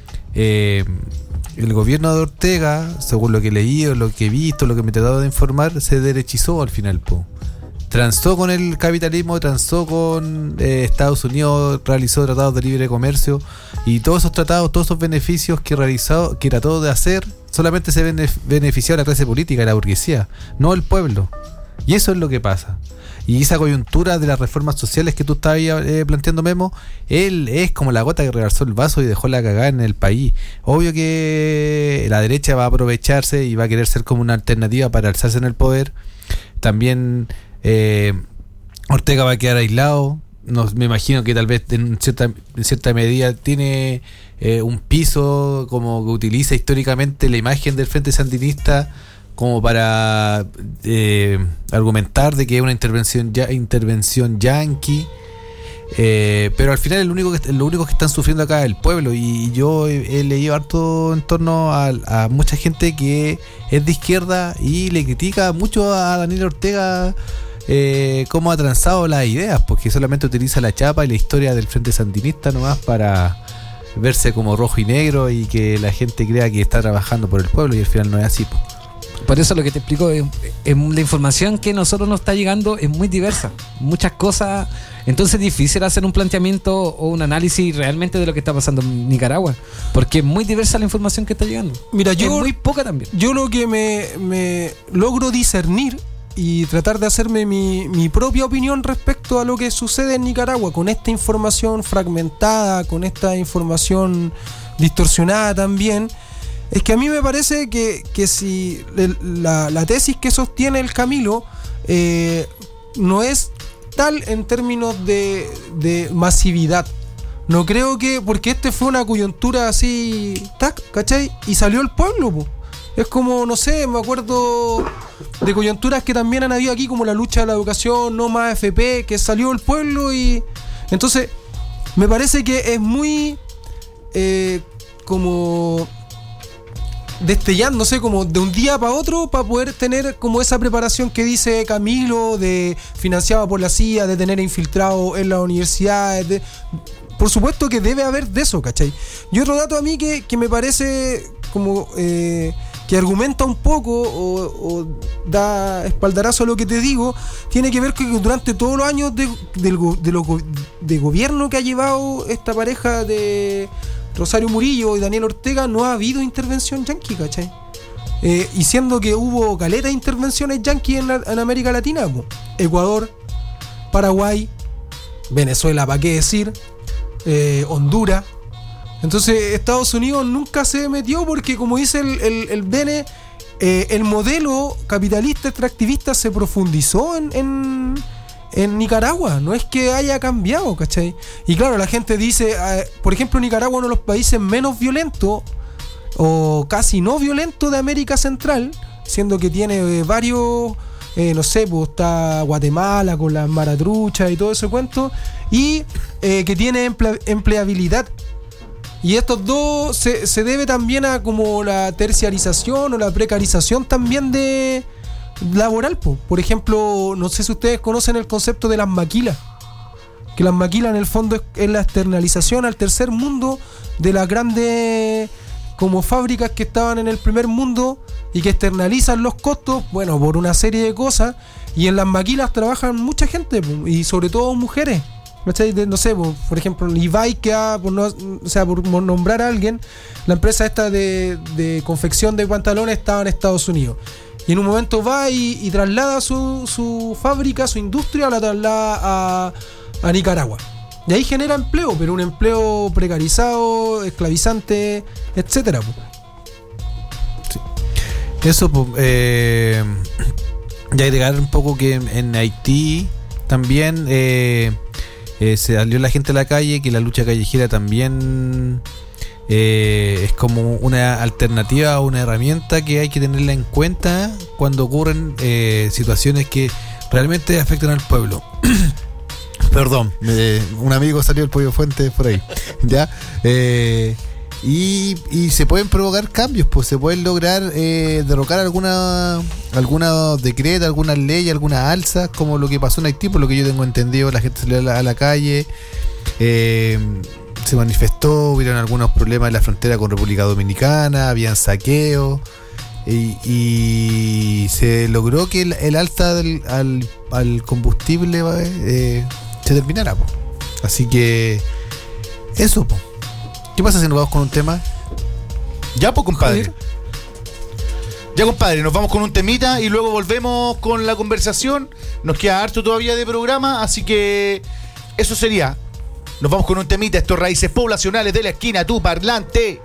el gobierno de Ortega, según lo que he leído, lo que he visto, lo que me he tratado de informar, se derechizó al final, transó con el capitalismo, transó con Estados Unidos, realizó tratados de libre comercio, y todos esos tratados, todos esos beneficios que trató de hacer, solamente se benefició a la clase política, a la burguesía, no al pueblo. Y eso es lo que pasa. Y esa coyuntura de las reformas sociales que tú estabas planteando, Memo, él es como la gota que rebalsó el vaso y dejó la cagada en el país. Obvio que la derecha va a aprovecharse y va a querer ser como una alternativa para alzarse en el poder. También Ortega va a quedar aislado. Me imagino que tal vez en cierta medida tiene un piso como que utiliza históricamente la imagen del Frente Sandinista como para argumentar de que es una intervención yanqui, pero al final lo único que están sufriendo acá es el pueblo. Y yo he leído harto en torno a mucha gente que es de izquierda y le critica mucho a Daniel Ortega cómo ha transado las ideas, porque solamente utiliza la chapa y la historia del Frente Sandinista nomás para verse como rojo y negro y que la gente crea que está trabajando por el pueblo, y al final no es así. Por eso lo que te explico es la información que a nosotros nos está llegando es muy diversa, muchas cosas. Entonces es difícil hacer un planteamiento o un análisis realmente de lo que está pasando en Nicaragua, porque es muy diversa la información que está llegando. Mira, es muy poca también. Yo lo que me logro discernir y tratar de hacerme mi propia opinión respecto a lo que sucede en Nicaragua, con esta información fragmentada, con esta información distorsionada también, es que a mí me parece que si la tesis que sostiene el Camilo no es tal en términos de masividad. No creo que, porque fue una coyuntura así, ¿cachai? Y salió el pueblo, po. Es como, no sé, me acuerdo de coyunturas que también han habido aquí, como la lucha de la educación, no más AFP, que salió el pueblo. Y entonces me parece que es muy como destellándose como de un día para otro para poder tener como esa preparación que dice Camilo, de financiado por la CIA, de tener infiltrado en las universidades. Por supuesto que debe haber de eso, ¿cachai? Y otro dato a mí que me parece como que argumenta un poco o da espaldarazo a lo que te digo, tiene que ver que durante todos los años de gobierno que ha llevado esta pareja de Rosario Murillo y Daniel Ortega, no ha habido intervención yanqui, ¿cachai? Y siendo que hubo caleta de intervenciones yanqui en América Latina, po. Ecuador, Paraguay, Venezuela, ¿para qué decir? Honduras. Entonces Estados Unidos nunca se metió porque, como dice el Bene, el modelo capitalista extractivista se profundizó en Nicaragua, no es que haya cambiado, ¿cachai? Y claro, la gente dice, por ejemplo, Nicaragua es uno de los países menos violentos o casi no violentos de América Central, siendo que tiene varios, no sé, pues está Guatemala con las maratruchas y todo ese cuento, y que tiene empleabilidad. Y estos dos se debe también a como la terciarización o la precarización también de laboral, po. Por ejemplo, no sé si ustedes conocen el concepto de las maquilas, que las maquilas en el fondo es la externalización al tercer mundo de las grandes como fábricas que estaban en el primer mundo y que externalizan los costos, bueno, por una serie de cosas, y en las maquilas trabajan mucha gente, po, y sobre todo mujeres. No sé, por ejemplo, Levi, que por nombrar a alguien, la empresa esta de confección de pantalones estaba en Estados Unidos. Y en un momento va y traslada su fábrica, su industria, la traslada a Nicaragua. Y ahí genera empleo, pero un empleo precarizado, esclavizante, etcétera. Sí. Eso, ya agregar un poco que en Haití también se salió la gente a la calle, que la lucha callejera también es como una alternativa o una herramienta que hay que tenerla en cuenta cuando ocurren situaciones que realmente afectan al pueblo. Perdón, un amigo salió del Pollo Fuente por ahí, ¿ya? Y se pueden provocar cambios, pues se pueden lograr derrocar alguna decreto, alguna ley, algunas alzas, como lo que pasó en Haití, por lo que yo tengo entendido. La gente salió a la calle, se manifestó, hubieron algunos problemas en la frontera con República Dominicana, habían saqueos, y se logró que el alza al combustible se terminara, po. Así que eso, po. ¿Qué pasa si nos vamos con un tema? Ya, pues, compadre. Ya, compadre, nos vamos con un temita y luego volvemos con la conversación. Nos queda harto todavía de programa, así que eso sería. Nos vamos con un temita. Estos Raíces Poblacionales de la Esquina, tu parlante.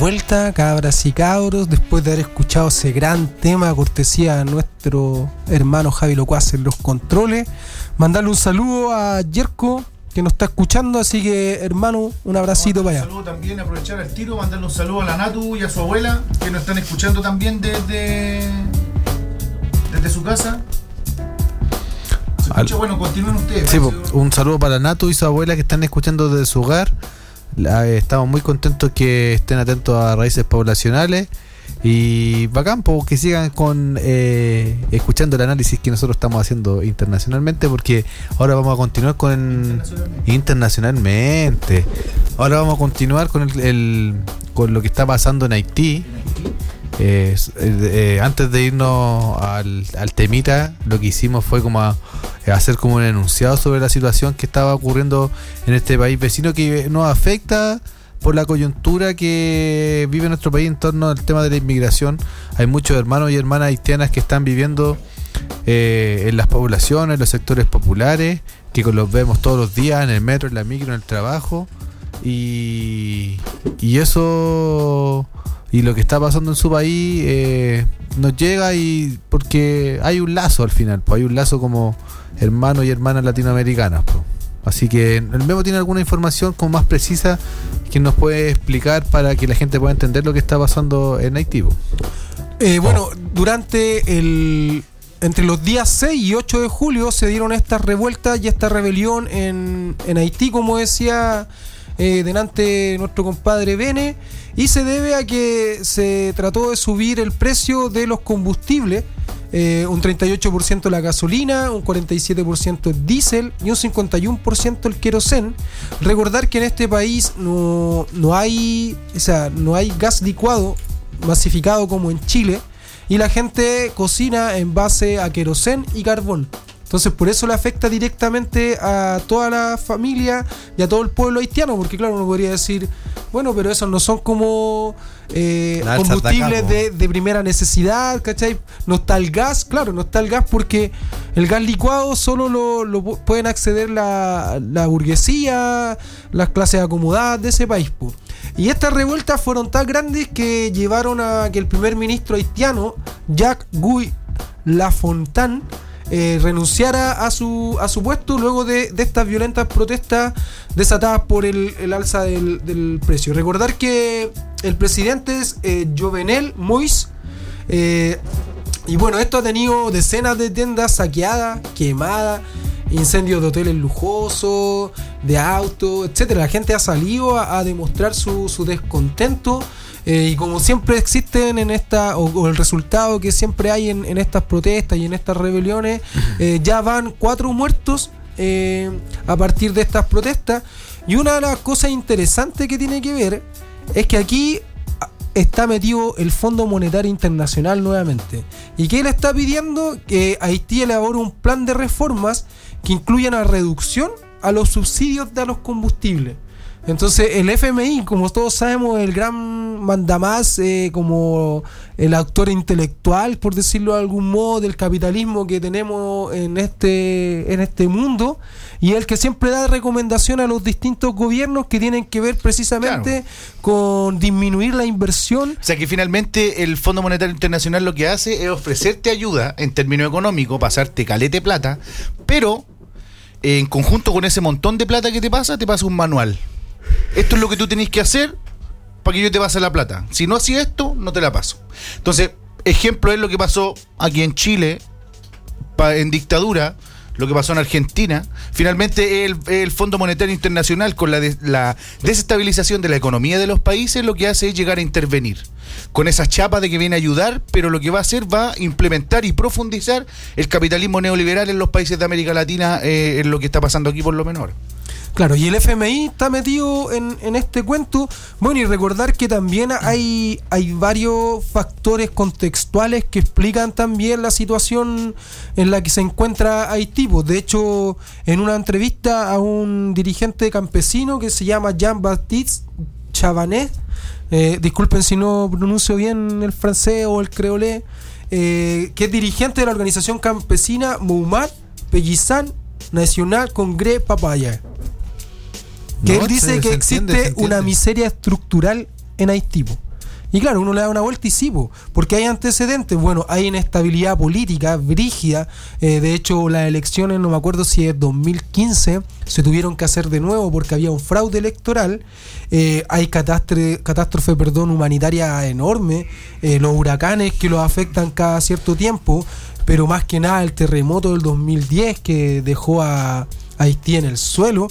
vuelta, cabras y cabros, después de haber escuchado ese gran tema cortesía a nuestro hermano Javi Locuaz en los controles. Mandarle un saludo a Yerko, que nos está escuchando, así que hermano, un abracito para allá. Un saludo también, aprovechar el tiro, mandarle un saludo a la Natu y a su abuela, que nos están escuchando también desde su casa. ¿Se escucha? Bueno, continúen ustedes. Sí, un saludo para Natu y su abuela que están escuchando desde su hogar. Estamos muy contentos que estén atentos a Raíces Poblacionales. Y bacán, que sigan con escuchando el análisis que nosotros estamos haciendo internacionalmente, porque ahora vamos a continuar con internacionalmente. Ahora vamos a continuar con con lo que está pasando en Haití. Antes de irnos al temita, lo que hicimos fue como hacer como un enunciado sobre la situación que estaba ocurriendo en este país vecino, que nos afecta por la coyuntura que vive nuestro país en torno al tema de la inmigración. Hay muchos hermanos y hermanas haitianas que están viviendo en las poblaciones, en los sectores populares, que los vemos todos los días en el metro, en la micro, en el trabajo, y eso y lo que está pasando en su país nos llega, y porque hay un lazo al final, hay un lazo como hermanos y hermanas latinoamericanas, Así que el Memo tiene alguna información como más precisa que nos puede explicar para que la gente pueda entender lo que está pasando en Haití. Bueno, entre los días 6 y 8 de julio se dieron estas revueltas y esta rebelión en Haití, como decía delante nuestro compadre Bene, y se debe a que se trató de subir el precio de los combustibles. Un 38% la gasolina, un 47% el diésel y un 51% el querosén. Recordar que en este país no hay gas licuado masificado como en Chile, y la gente cocina en base a querosén y carbón. Entonces por eso le afecta directamente a toda la familia y a todo el pueblo haitiano, porque claro, uno podría decir, bueno, pero esos no son como combustibles de primera necesidad, ¿cachai? No está el gas, claro, no está el gas porque el gas licuado solo lo pueden acceder la burguesía, las clases acomodadas de ese país, po. Y estas revueltas fueron tan grandes que llevaron a que el primer ministro haitiano, Jacques Guy Lafontaine, renunciara a su puesto luego de estas violentas protestas desatadas por el alza del precio. Recordar que el presidente es Jovenel Moïse, y bueno, esto ha tenido decenas de tiendas saqueadas, quemadas, incendios de hoteles lujosos, de autos, etcétera. La gente ha salido a demostrar su descontento. Y como siempre existen en o el resultado que siempre hay en estas protestas y en estas rebeliones, ya van 4 muertos a partir de estas protestas. Y una de las cosas interesantes que tiene que ver es que aquí está metido el Fondo Monetario Internacional nuevamente. ¿Y qué le está pidiendo? Que Haití elabore un plan de reformas que incluyan la reducción a los subsidios de los combustibles. Entonces el FMI, como todos sabemos, el gran mandamás, como el autor intelectual, por decirlo de algún modo, del capitalismo que tenemos en este mundo, y el que siempre da recomendación a los distintos gobiernos que tienen que ver precisamente con disminuir la inversión. O sea que finalmente el Fondo Monetario Internacional lo que hace es ofrecerte ayuda en términos económicos, pasarte calete plata, pero en conjunto con ese montón de plata que te pasa un manual. Esto es lo que tú tenés que hacer para que yo te pase la plata. Si no hacía esto, no te la paso. Entonces, ejemplo es lo que pasó aquí en Chile, en dictadura, lo que pasó en Argentina. Finalmente, el Fondo Monetario Internacional, con la desestabilización de la economía de los países, lo que hace es llegar a intervenir. Con esa chapa de que viene a ayudar, pero lo que va a hacer va a implementar y profundizar el capitalismo neoliberal en los países de América Latina, en lo que está pasando aquí por lo menor. Claro, y el FMI está metido en este cuento. Bueno, y recordar que también hay varios factores contextuales que explican también la situación en la que se encuentra Haití. De hecho, en una entrevista a un dirigente campesino que se llama Jean-Baptiste Chavannes, disculpen si no pronuncio bien el francés o el creolé, que es dirigente de la organización campesina Mouvement Paysan National Congrès Papaya. Que él dice que existe una miseria estructural en Haití. Y claro, uno le da una vuelta y sí, porque hay antecedentes. Bueno, hay inestabilidad política brígida. De hecho, las elecciones, no me acuerdo si es 2015, se tuvieron que hacer de nuevo porque había un fraude electoral. Hay catástrofe humanitaria enorme. Los huracanes que los afectan cada cierto tiempo. Pero más que nada el terremoto del 2010 que dejó a Haití en el suelo.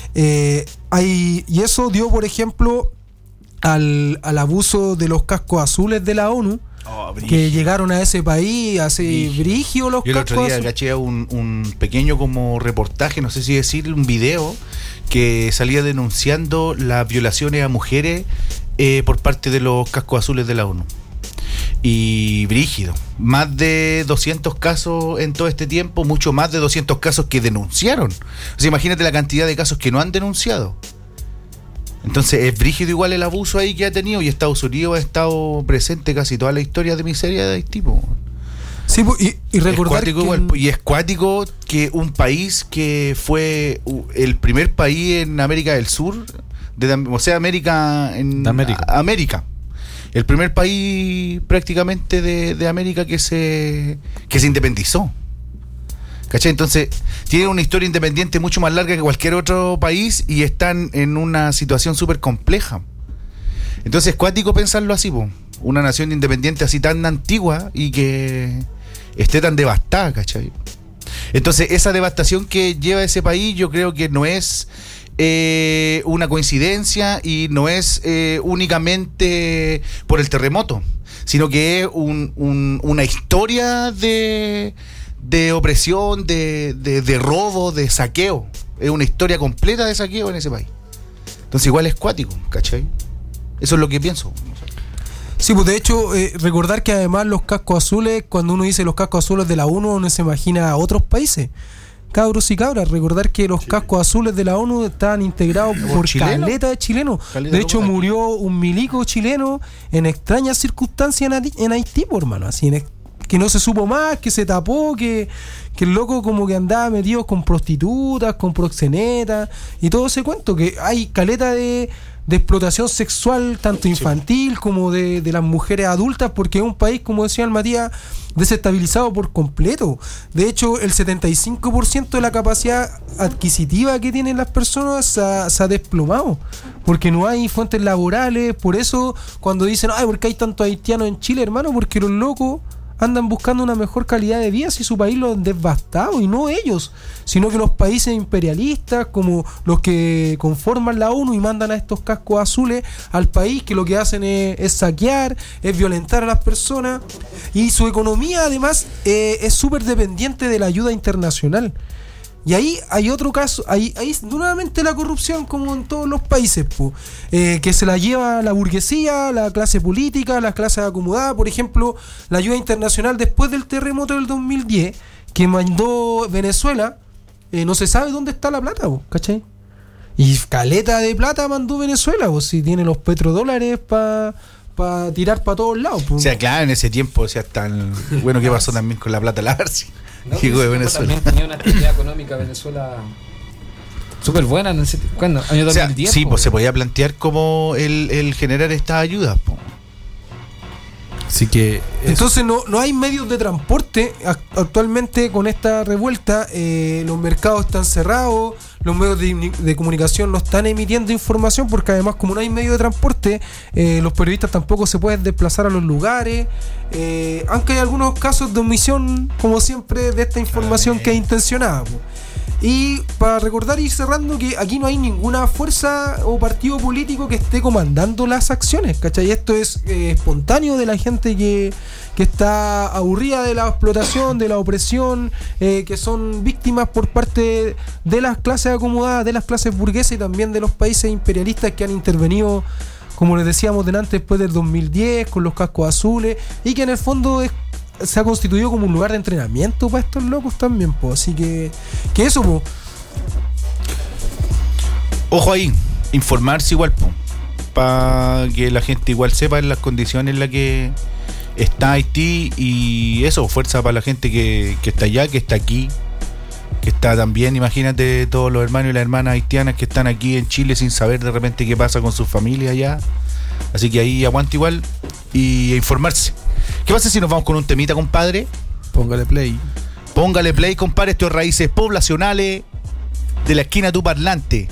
Y eso dio, por ejemplo, al abuso de los cascos azules de la ONU, que llegaron a ese país hace brígido los cascos azules. Yo el otro día caché un pequeño como reportaje, no sé si decir, un video que salía denunciando las violaciones a mujeres por parte de los cascos azules de la ONU. Y brígido, más de 200 casos en todo este tiempo, mucho más de 200 casos que denunciaron. O sea, imagínate la cantidad de casos que no han denunciado. Entonces es brígido igual el abuso ahí que ha tenido, y Estados Unidos ha estado presente casi toda la historia de miseria de Haití. Sí, y recordar que igual, y es cuático que un país que fue el primer país en América del Sur, o sea, América. El primer país prácticamente de América que se independizó. ¿Cachai? Entonces, tienen una historia independiente mucho más larga que cualquier otro país y están en una situación súper compleja. Entonces, es cuático pensarlo así, una nación independiente así tan antigua y que esté tan devastada, ¿cachai? Entonces, esa devastación que lleva ese país, yo creo que no es una coincidencia y no es únicamente por el terremoto, sino que es una historia de opresión, de robo, de saqueo. Es una historia completa de saqueo en ese país. Entonces igual es cuático, ¿cachai? Eso es lo que pienso. Sí, pues de hecho, recordar que además los cascos azules, cuando uno dice los cascos azules de la ONU, uno se imagina a otros países. Cabros y cabras, recordar que los cascos azules de la ONU estaban integrados por caleta de chilenos. De hecho, murió un milico chileno en extrañas circunstancias en Haití, por hermano. Así, que no se supo más, que se tapó, que el loco como que andaba metido con prostitutas, con proxenetas y todo ese cuento, que hay caleta de explotación sexual, tanto infantil como de las mujeres adultas, porque es un país, como decía el Matías, desestabilizado por completo. De hecho, el 75% de la capacidad adquisitiva que tienen las personas se ha desplomado, porque no hay fuentes laborales. Por eso, cuando dicen, ay, ¿por qué hay tantos haitianos en Chile, hermano? Porque los locos andan buscando una mejor calidad de vida si su país lo han devastado, y no ellos, sino que los países imperialistas como los que conforman la ONU y mandan a estos cascos azules al país, que lo que hacen es saquear, es violentar a las personas, y su economía además es súper dependiente de la ayuda internacional. Y ahí hay otro caso, ahí nuevamente la corrupción, como en todos los países, que se la lleva la burguesía, la clase política, la clase acomodada. Por ejemplo, la ayuda internacional después del terremoto del 2010 que mandó Venezuela, no se sabe dónde está la plata, ¿cachai? Y caleta de plata mandó Venezuela, si tiene los petrodólares para tirar para todos lados. O sea, claro, en ese tiempo, o sea, tan bueno, ¿qué pasó también con la plata la Arce? No, de Venezuela. También tenía una actividad económica Venezuela súper buena en ese ¿cuándo? Año 2010. O sea, sí, pues se podía plantear como el generar estas ayudas, Así que entonces no hay medios de transporte actualmente con esta revuelta. Los mercados están cerrados, los medios de comunicación no están emitiendo información, porque además, como no hay medio de transporte, los periodistas tampoco se pueden desplazar a los lugares, aunque hay algunos casos de omisión, como siempre, de esta información que es intencionada. Y para recordar y ir cerrando, que aquí no hay ninguna fuerza o partido político que esté comandando las acciones, ¿cachai? Esto es espontáneo de la gente que está aburrida de la explotación, de la opresión, que son víctimas por parte de las clases acomodadas, de las clases burguesas y también de los países imperialistas que han intervenido, como les decíamos delante, después del 2010 con los cascos azules, y que en el fondo se ha constituido como un lugar de entrenamiento para estos locos también, así que eso, Ojo ahí, informarse igual, para que la gente igual sepa en las condiciones en las que está Haití, y eso, fuerza para la gente que está allá, que está aquí, que está también, imagínate todos los hermanos y las hermanas haitianas que están aquí en Chile sin saber de repente qué pasa con sus familias allá. Así que ahí aguanta igual y a informarse. ¿Qué pasa si nos vamos con un temita, compadre? Póngale play. Póngale play, compadre. Esto es Raíces Poblacionales de la esquina tu parlante.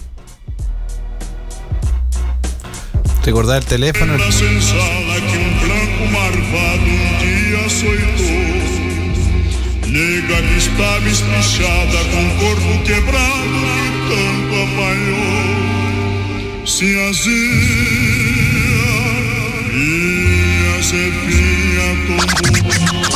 Recordar el teléfono. La sensada que un blanco marvado un día soy nega que está espichada con corpo quebrado e tanto apanhou. Se azia e a serpinha tombou.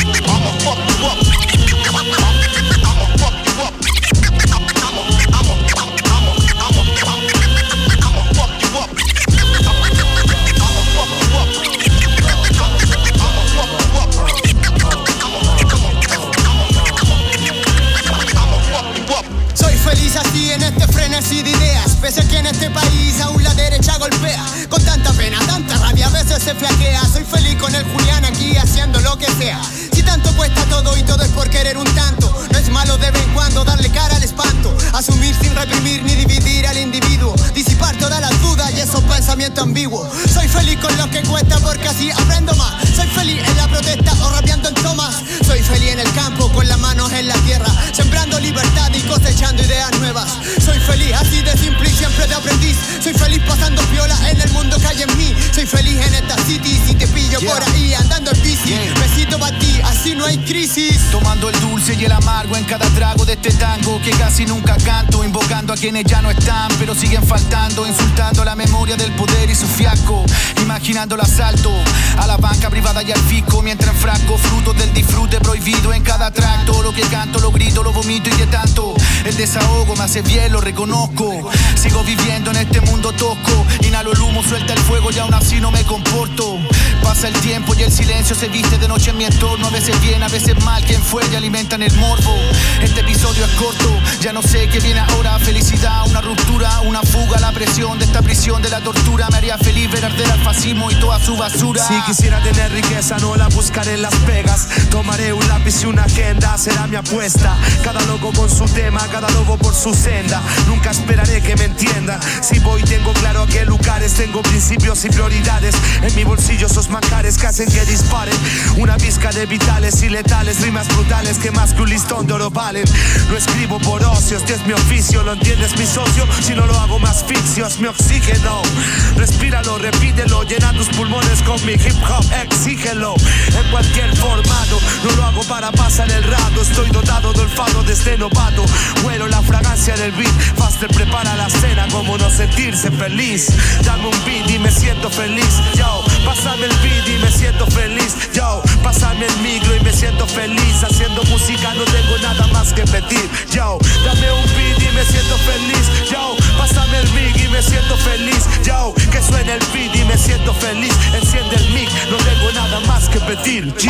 Así en este frenesí de ideas, pese a que en este país aún la derecha golpea. Con tanta pena, tanta rabia, a veces se flaquea. Soy feliz con el Julián aquí haciendo lo que sea. Si tanto cuesta todo y todo es por querer un tanto, no es malo de vez en cuando darle cara al espanto. Asumir sin reprimir ni dividir al individuo, disipar todas las dudas y esos pensamientos ambiguos. Soy feliz con lo que cuesta porque así aprendo más. Soy feliz en la protesta o rapeando en tomas. Soy feliz en el campo con las manos en la tierra, sembrando libertad y cosechando ideas nuevas. Soy feliz así de simple y siempre de aprendiz. Soy feliz pasando piola en el mundo que hay en mí. Soy feliz en esta city si te pillo por ahí andando en bici. Besito para ti, así no hay crisis. Tomando el dulce y el amargo en cada trago de este tango que casi nunca canto, invocando a quienes ya no están pero siguen faltando, insultando la memoria del poder y su fiasco, imaginando el asalto a la banca privada y al fisco, mientras enfrasco frutos del disfrute prohibido en cada tracto. Lo que canto, lo grito, lo vomito y de tanto el desahogo me hace bien, lo reconozco. Sigo viviendo en este mundo tosco, inhalo el humo, suelta el fuego y aún así no me comporto. Pasa el tiempo y el silencio se viste de noche en mi entorno, a veces bien, a veces mal, quien fue y alimentan el morbo. Este episodio es corto, ya no sé qué viene ahora. Felicidad, una ruptura, una fuga, la presión de esta prisión de la tortura me haría feliz ver arder al fascismo y toda su basura. Si quisiera tener riqueza no la buscaré en Las Vegas, tomaré un lápiz y una agenda, será mi apuesta. Cada loco con su tema, cada lobo por su senda. Nunca esperaré que me entiendan. Si voy tengo claro a qué lugares, tengo principios y prioridades. En mi bolsillo esos manjares que hacen que disparen. Una pizca de vitales y letales, rimas brutales que más que un listón de oro valen. No escribo por ocio, este es mi oficio, ¿lo entiendes mi socio? Si no lo hago más ficcio, es mi oxígeno. Respíralo, repítelo, llena tus pulmones con mi hip hop, exígelo. En cualquier formato, no lo hago para pasar el rato. Estoy dotado de olfato desde novato. Huelo la fragancia del beat, Faster prepara la cena, como no sentirse feliz. Dame un beat y me siento feliz, yo. Pásame el beat y me siento feliz, yo. Pásame el micro y me siento feliz. Haciendo música no tengo nada más que pedir, yo. Dame un beat y me siento feliz, yo. Pásame el mic y me siento feliz, yo. Que suene el beat y me siento feliz. Enciende el mic, no tengo nada más que pedir, G.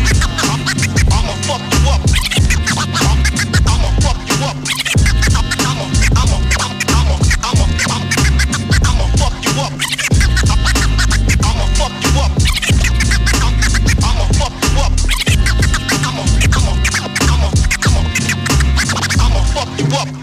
I'ma fuck you up. I'ma fuck you up. I'ma fuck you up. I'ma fuck you up. I'ma fuck you up. I'ma fuck you up.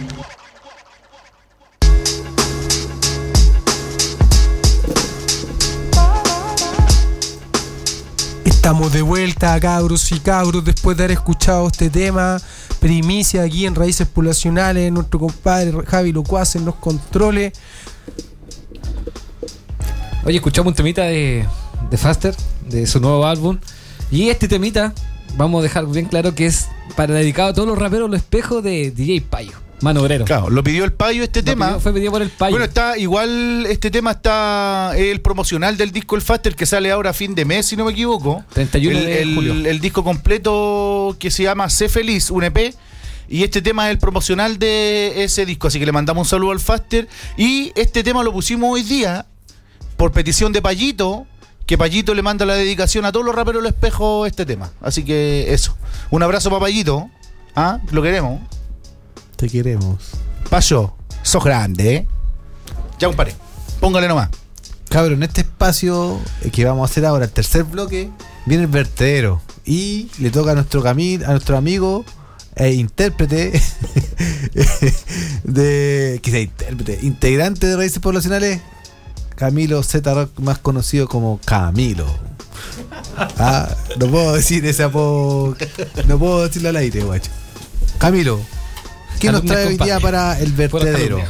Estamos de vuelta, cabros y cabros, después de haber escuchado este tema, primicia aquí en Raíces Poblacionales, nuestro compadre Javi Locuaz en los controles. Oye, escuchamos un temita de Faster, de su nuevo álbum. Y este temita, vamos a dejar bien claro que es para dedicado a todos los raperos Los Espejos de DJ Payo, Mano Obrero. Claro, lo pidió el Payo este tema. Fue pedido por el Payo. Bueno, está igual, este tema está el promocional del disco El Faster, que sale ahora a fin de mes, si no me equivoco. 31 de julio. El disco completo que se llama Sé Feliz, un EP. Y este tema es el promocional de ese disco, así que le mandamos un saludo al Faster. Y este tema lo pusimos hoy día por petición de Payito, que Payito le manda la dedicación a todos los raperos Los Espejos este tema. Así que eso. Un abrazo para Payito. ¿Ah? Lo queremos. Te queremos. Payo, sos grande, ¿eh? Ya, compadre. Póngale nomás. Cabrón, en este espacio que vamos a hacer ahora, el tercer bloque, viene el vertedero. Y le toca a nuestro amigo e intérprete integrante de Raíces Poblacionales, Camilo Z Rock, más conocido como Camilo. No puedo decir ese apodo. No puedo decirlo al aire, guacho. Camilo, ¿qué nos trae hoy día para el vertedero?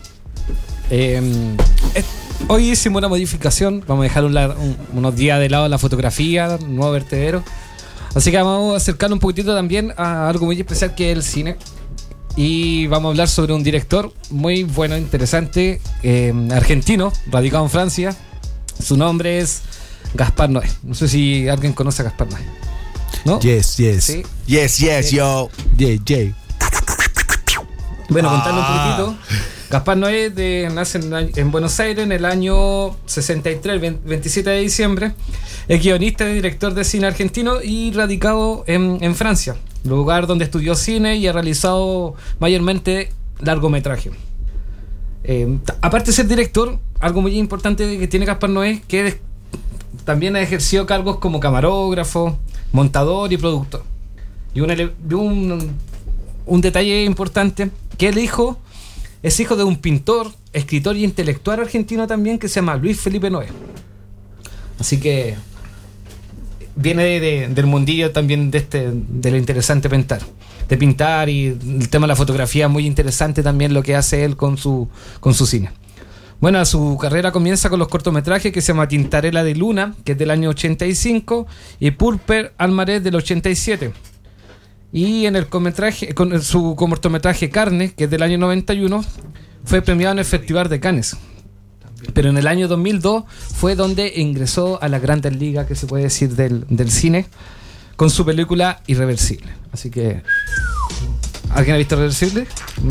Hoy hicimos una modificación. Vamos a dejar unos días de lado la fotografía, nuevo vertedero. Así que vamos a acercar un poquitito también a algo muy especial que es el cine. Y vamos a hablar sobre un director muy bueno, interesante, argentino, radicado en Francia. Su nombre es Gaspar Noé. No sé si alguien conoce a Gaspar Noé. ¿No? Yes. ¿Sí? Yes, yo. Yeah. Bueno, contarle un poquitito. Gaspar Noé nace en Buenos Aires en el año 63, 27 de diciembre. Es guionista y director de cine argentino y radicado en Francia, lugar donde estudió cine y ha realizado mayormente largometraje. Aparte de ser director, algo muy importante que tiene Gaspar Noé, que también ha ejercido cargos como camarógrafo, montador y productor. Y un detalle importante, que es hijo de un pintor, escritor y intelectual argentino también, que se llama Luis Felipe Noé. Así que viene del mundillo también de lo interesante de pintar, y el tema de la fotografía, muy interesante también lo que hace él con su cine. Bueno, su carrera comienza con los cortometrajes que se llama Tintarella de Luna, que es del año 85, y Pulper Almarez del 87. Y en su cortometraje Carne, que es del año 91, fue premiado en el Festival de Cannes. Pero en el año 2002 fue donde ingresó a la Grandes Ligas, que se puede decir, del cine, con su película Irreversible. Así que, ¿alguien ha visto Irreversible?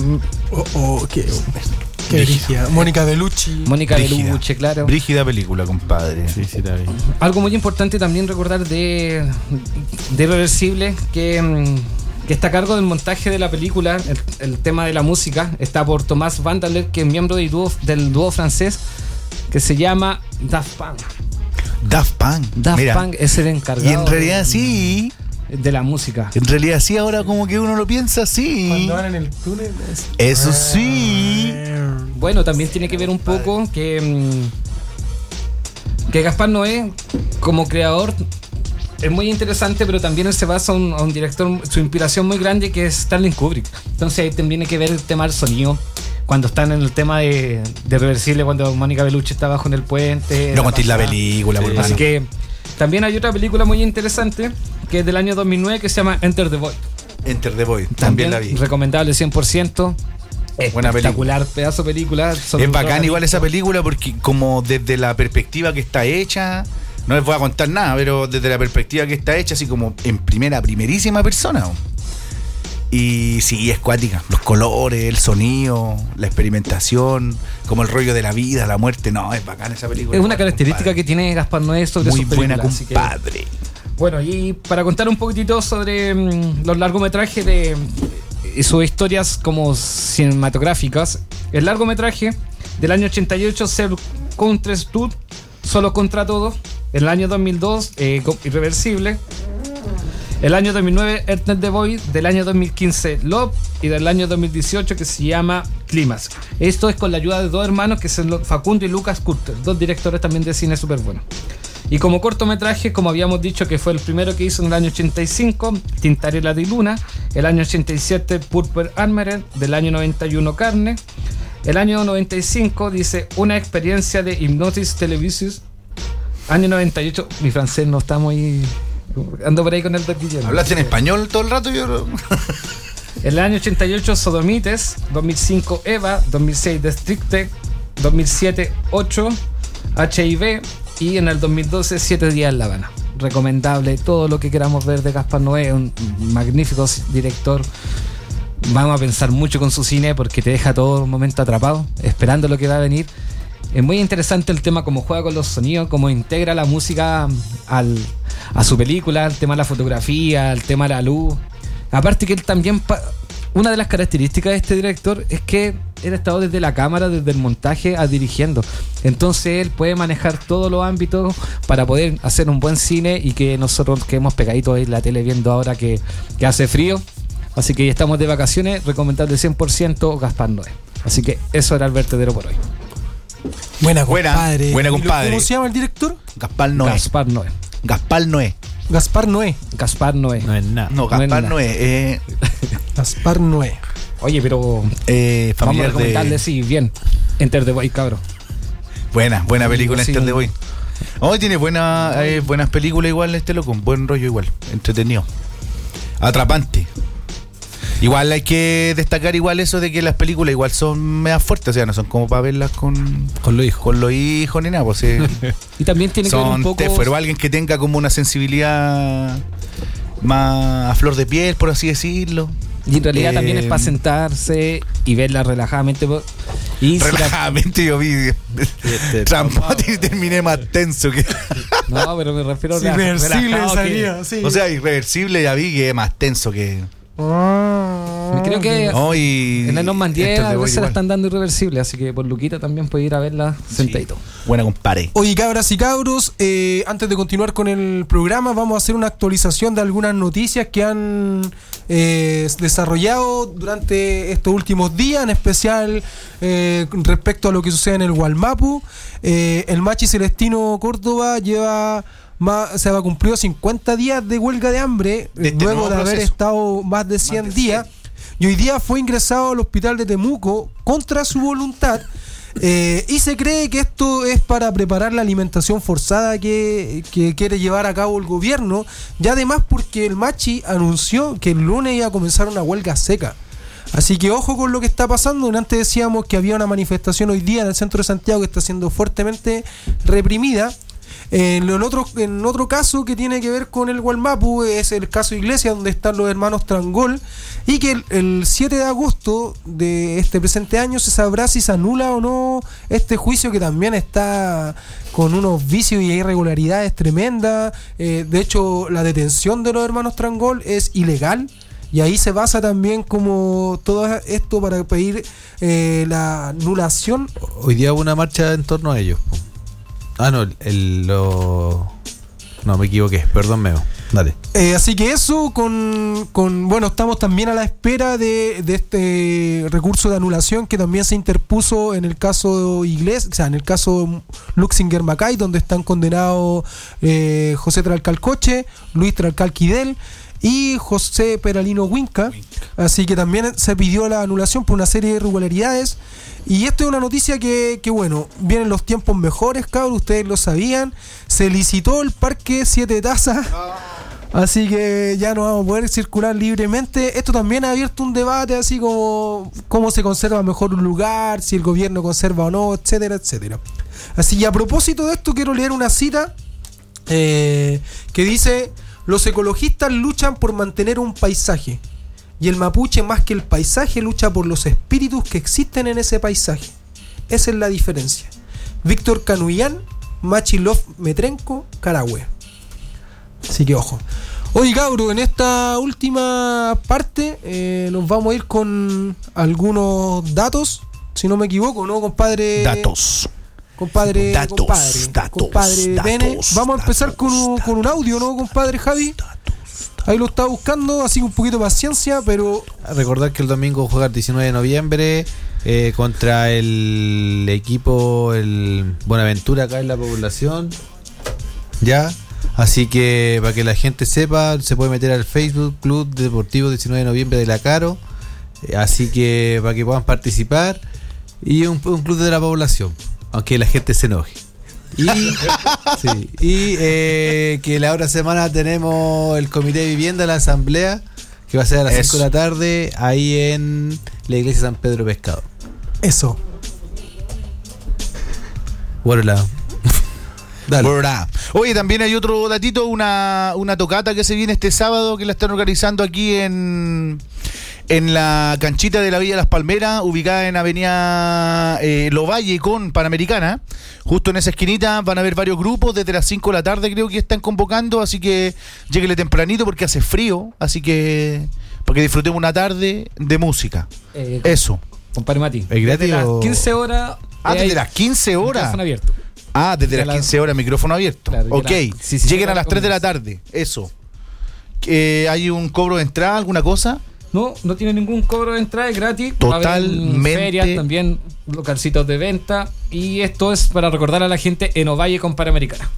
Qué brígida. Mónica Bellucci. Bellucci, claro. Brígida película, compadre. Sí, la vi. Algo muy importante también recordar de Irreversible, que está a cargo del montaje de la película, el tema de la música, está por Thomas Vanderleer, que es miembro del dúo francés que se llama Daft Punk. Daft Punk es el encargado. Y en realidad sí. De la música. En realidad sí, ahora como que uno lo piensa, sí. Cuando van en el túnel. Eso sí. Bueno, también tiene que ver un poco que Gaspar Noé, como creador, es muy interesante, pero también él se basa a un director, su inspiración muy grande, que es Stanley Kubrick. Entonces ahí también hay que ver el tema del sonido. Cuando están en el tema de Reversible, cuando Mónica Bellucci está bajo en el puente. No contéis la película, por Así que también hay otra película muy interesante, que es del año 2009, que se llama Enter the Void. Enter the Void, también la vi. Recomendable 100%. Buena espectacular, pedazo de película. Es bacán igual esa película, porque como desde la perspectiva que está hecha, no les voy a contar nada, pero desde la perspectiva que está hecha, así como en primerísima persona. Y sí, es cuática. Los colores, el sonido, la experimentación, como el rollo de la vida, la muerte. No, es bacán esa película. Es una característica que tiene Gaspar Noé sobre muy sus películas. Muy buena, compadre. Bueno, y para contar un poquitito sobre los largometrajes y sus historias como cinematográficas, el largometraje del año 88, Ser Contre Tout, Solo contra Todos. El año 2002, Irreversible. El año 2009, Enter the Void. Del año 2015, Love. Y del año 2018, que se llama Clímax. Esto es con la ayuda de dos hermanos, que son Facundo y Lucas Curter, dos directores también de cine súper buenos. Y como cortometraje, como habíamos dicho, que fue el primero que hizo en el año 85, Tintarella de Luna. El año 87, Purple Armored. Del año 91, Carne. El año 95 dice Una experiencia de Hypnosis Televisus. Año 98, mi francés no está muy... Ando por ahí con el taquillo. ¿Hablaste en español todo el rato? El año 88, Sodomites. 2005, Eva. 2006, Districte. 2007, 8, HIV. Y en el 2012, 7 días en La Habana. Recomendable todo lo que queramos ver de Gaspar Noé, un magnífico director. Vamos a pensar mucho con su cine, porque te deja todo un momento atrapado, esperando lo que va a venir. Es muy interesante el tema, cómo juega con los sonidos, cómo integra la música a su película, el tema de la fotografía, el tema de la luz. Aparte que él también, una de las características de este director es que él ha estado desde la cámara, desde el montaje a dirigiendo. Entonces él puede manejar todos los ámbitos para poder hacer un buen cine, y que nosotros quedemos pegaditos ahí en la tele viendo ahora que hace frío. Así que ya estamos de vacaciones, recomendable 100% Gaspar Noé. Así que eso era el vertedero por hoy. Buena, Buena, compadre. buena, ¿Y compadre. ¿Cómo se llama el director? Gaspar Noé. Gaspar Noé. Gaspar Noé. Gaspar Noé. Gaspar Noé. No es nada. No, No Gaspar es Noé. Gaspar Noé. Oye, pero vamos a Familiar recomendarle, de... sí, bien. Enter the Void, cabro. Buena película Sí, Enter the Void. Hoy tiene buenas películas igual este loco, buen rollo igual, entretenido. Atrapante. Igual hay que destacar igual eso de que las películas igual son medio fuertes, o sea, no son como para verlas con los hijos ni nada, pues Y también tiene que ver un son poco... pero alguien que tenga como una sensibilidad más a flor de piel, por así decirlo. Y en realidad también es para sentarse y verla relajadamente. Y relajadamente yo vi Trampati y terminé más tenso que... No, pero me refiero a irreversible salía, sí. O sea, irreversible ya vi que es más tenso que... Creo que no, y en el No Man 10 a veces se la igual. están dando irreversible, así que por Luquita también puede ir a verla sentadito. Buena, compadre. Oye, cabras y cabros, antes de continuar con el programa, vamos a hacer una actualización de algunas noticias que han desarrollado durante estos últimos días, en especial respecto a lo que sucede en el Gualmapu. El Machi Celestino Córdoba se va a cumplir 50 días de huelga de hambre luego de haber estado más de 100 días. Y hoy día fue ingresado al hospital de Temuco contra su voluntad. Y se cree que esto es para preparar la alimentación forzada que quiere llevar a cabo el gobierno. Y además porque el Machi anunció que el lunes iba a comenzar una huelga seca. Así que ojo con lo que está pasando. Antes decíamos que había una manifestación hoy día en el centro de Santiago que está siendo fuertemente reprimida. En otro caso que tiene que ver con el Gualmapu es el caso Iglesia, donde están los hermanos Trangol, y que el 7 de agosto de este presente año se sabrá si se anula o no este juicio, que también está con unos vicios y irregularidades tremendas. De hecho, la detención de los hermanos Trangol es ilegal. Y ahí se basa también como todo esto para pedir la anulación. Hoy día hubo una marcha en torno a ellos. No, me equivoqué, perdón, Meo. Dale. Así que eso bueno, estamos también a la espera de este recurso de anulación que también se interpuso en el caso Iglesia, o sea, en el caso Luxinger Macay, donde están condenados José Tralcalcoche, Luis Tralcalquidel y José Peralino Huinca. Así que también se pidió la anulación por una serie de irregularidades. Y esto es una noticia que bueno, vienen los tiempos mejores, cabros, ustedes lo sabían. Se licitó el Parque Siete Tazas, así que ya no vamos a poder circular libremente. Esto también ha abierto un debate, así como cómo se conserva mejor un lugar, si el gobierno conserva o no, etcétera, etcétera. Así que a propósito de esto, quiero leer una cita que dice: los ecologistas luchan por mantener un paisaje, y el mapuche, más que el paisaje, lucha por los espíritus que existen en ese paisaje. Esa es la diferencia. Víctor Canuyán, Machilov Metrenco, Carahue. Así que ojo. Oye, cabro, en esta última parte nos vamos a ir con algunos datos, si no me equivoco, ¿no, compadre? Compadre Bene. Vamos a empezar con un audio, ¿no, compadre Javi? Ahí lo está buscando, así que un poquito de paciencia, pero... Recordar que el domingo juega el 19 de noviembre contra el equipo el Buenaventura acá en la población. Ya, así que para que la gente sepa, se puede meter al Facebook Club Deportivo 19 de noviembre de la Caro. Así que para que puedan participar. Y un club de la población, aunque la gente se enoje. Que la otra semana tenemos el comité de vivienda, la asamblea, que va a ser a las 5 de la tarde, ahí en la iglesia San Pedro Pescado. Eso. Bueno, dale. Oye, también hay otro datito, una tocata que se viene este sábado, que la están organizando aquí en la canchita de la Villa Las Palmeras, ubicada en Avenida Lovalle con Panamericana. Justo en esa esquinita van a haber varios grupos, desde las 5 de la tarde creo que están convocando, así que lléguele tempranito porque hace frío, así que para que disfrutemos una tarde de música. Eso. Compadre Mati, desde las 15 horas... desde las 15 horas. Micrófono abierto. Desde las 15 horas, micrófono abierto. Claro, ok, lleguen a las 3 de la tarde, eso. ¿Hay un cobro de entrada, alguna cosa? No tiene ningún cobro de entrada, es gratis. Totalmente. Va a haber ferias, también localcitos de venta. Y esto es para recordar a la gente en Ovalle con Panamericana.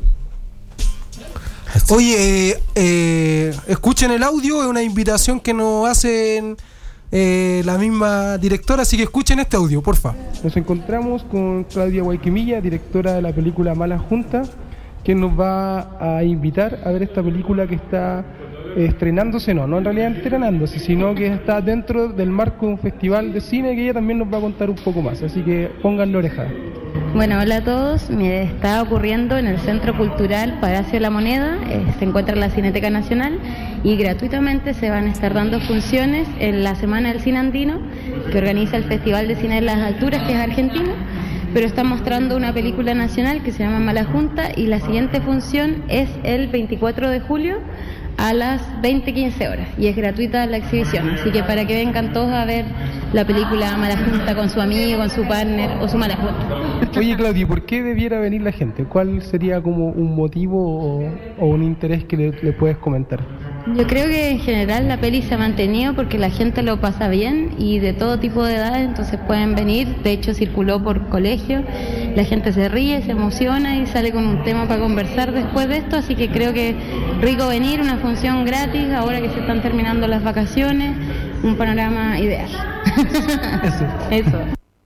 Oye, escuchen el audio, es una invitación que nos hacen la misma directora, así que escuchen este audio, porfa. Nos encontramos con Claudia Guayquimilla, directora de la película Mala Junta, que nos va a invitar a ver esta película que está estrenándose, no en realidad estrenándose, sino que está dentro del marco de un festival de cine que ella también nos va a contar un poco más, así que pónganle oreja. Bueno, hola a todos. Me está ocurriendo en el Centro Cultural Palacio de la Moneda, se encuentra en la Cineteca Nacional y gratuitamente se van a estar dando funciones en la Semana del Cine Andino que organiza el Festival de Cine de las Alturas, que es argentino, pero está mostrando una película nacional que se llama Mala Junta y la siguiente función es el 24 de julio a las 20:15 horas y es gratuita la exhibición, así que para que vengan todos a ver la película Mala Junta con su amigo, con su partner o su mala junta. Oye, Claudio, ¿por qué debiera venir la gente? ¿Cuál sería como un motivo o un interés que le puedes comentar? Yo creo que en general la peli se ha mantenido porque la gente lo pasa bien y de todo tipo de edades, entonces pueden venir. De hecho, circuló por colegio, la gente se ríe, se emociona y sale con un tema para conversar después de esto, así que creo que rico venir, una función gratis ahora que se están terminando las vacaciones, un panorama ideal. Eso.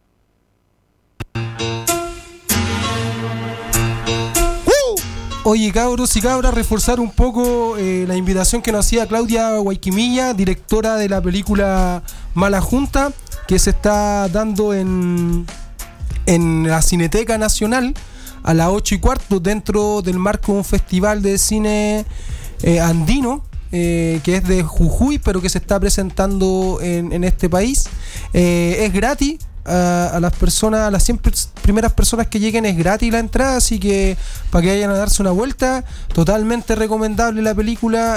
Oye, cabros y cabras, reforzar un poco la invitación que nos hacía Claudia Guayquimilla, directora de la película Mala Junta, que se está dando en la Cineteca Nacional a las 8:15 dentro del marco de un festival de cine andino, que es de Jujuy, pero que se está presentando en este país. Es gratis. A las personas, a las 100 primeras personas que lleguen es gratis la entrada, así que para que vayan a darse una vuelta, totalmente recomendable la película.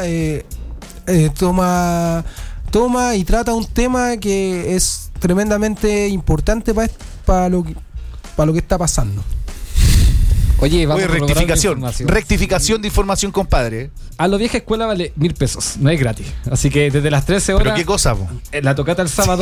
Toma y trata un tema que es tremendamente importante para lo que está pasando. Oye, vamos a rectificación de información, compadre. A lo vieja escuela vale 1.000 pesos, no es gratis. Así que desde las 13 horas. ¿Pero qué cosa, po? La tocata el sábado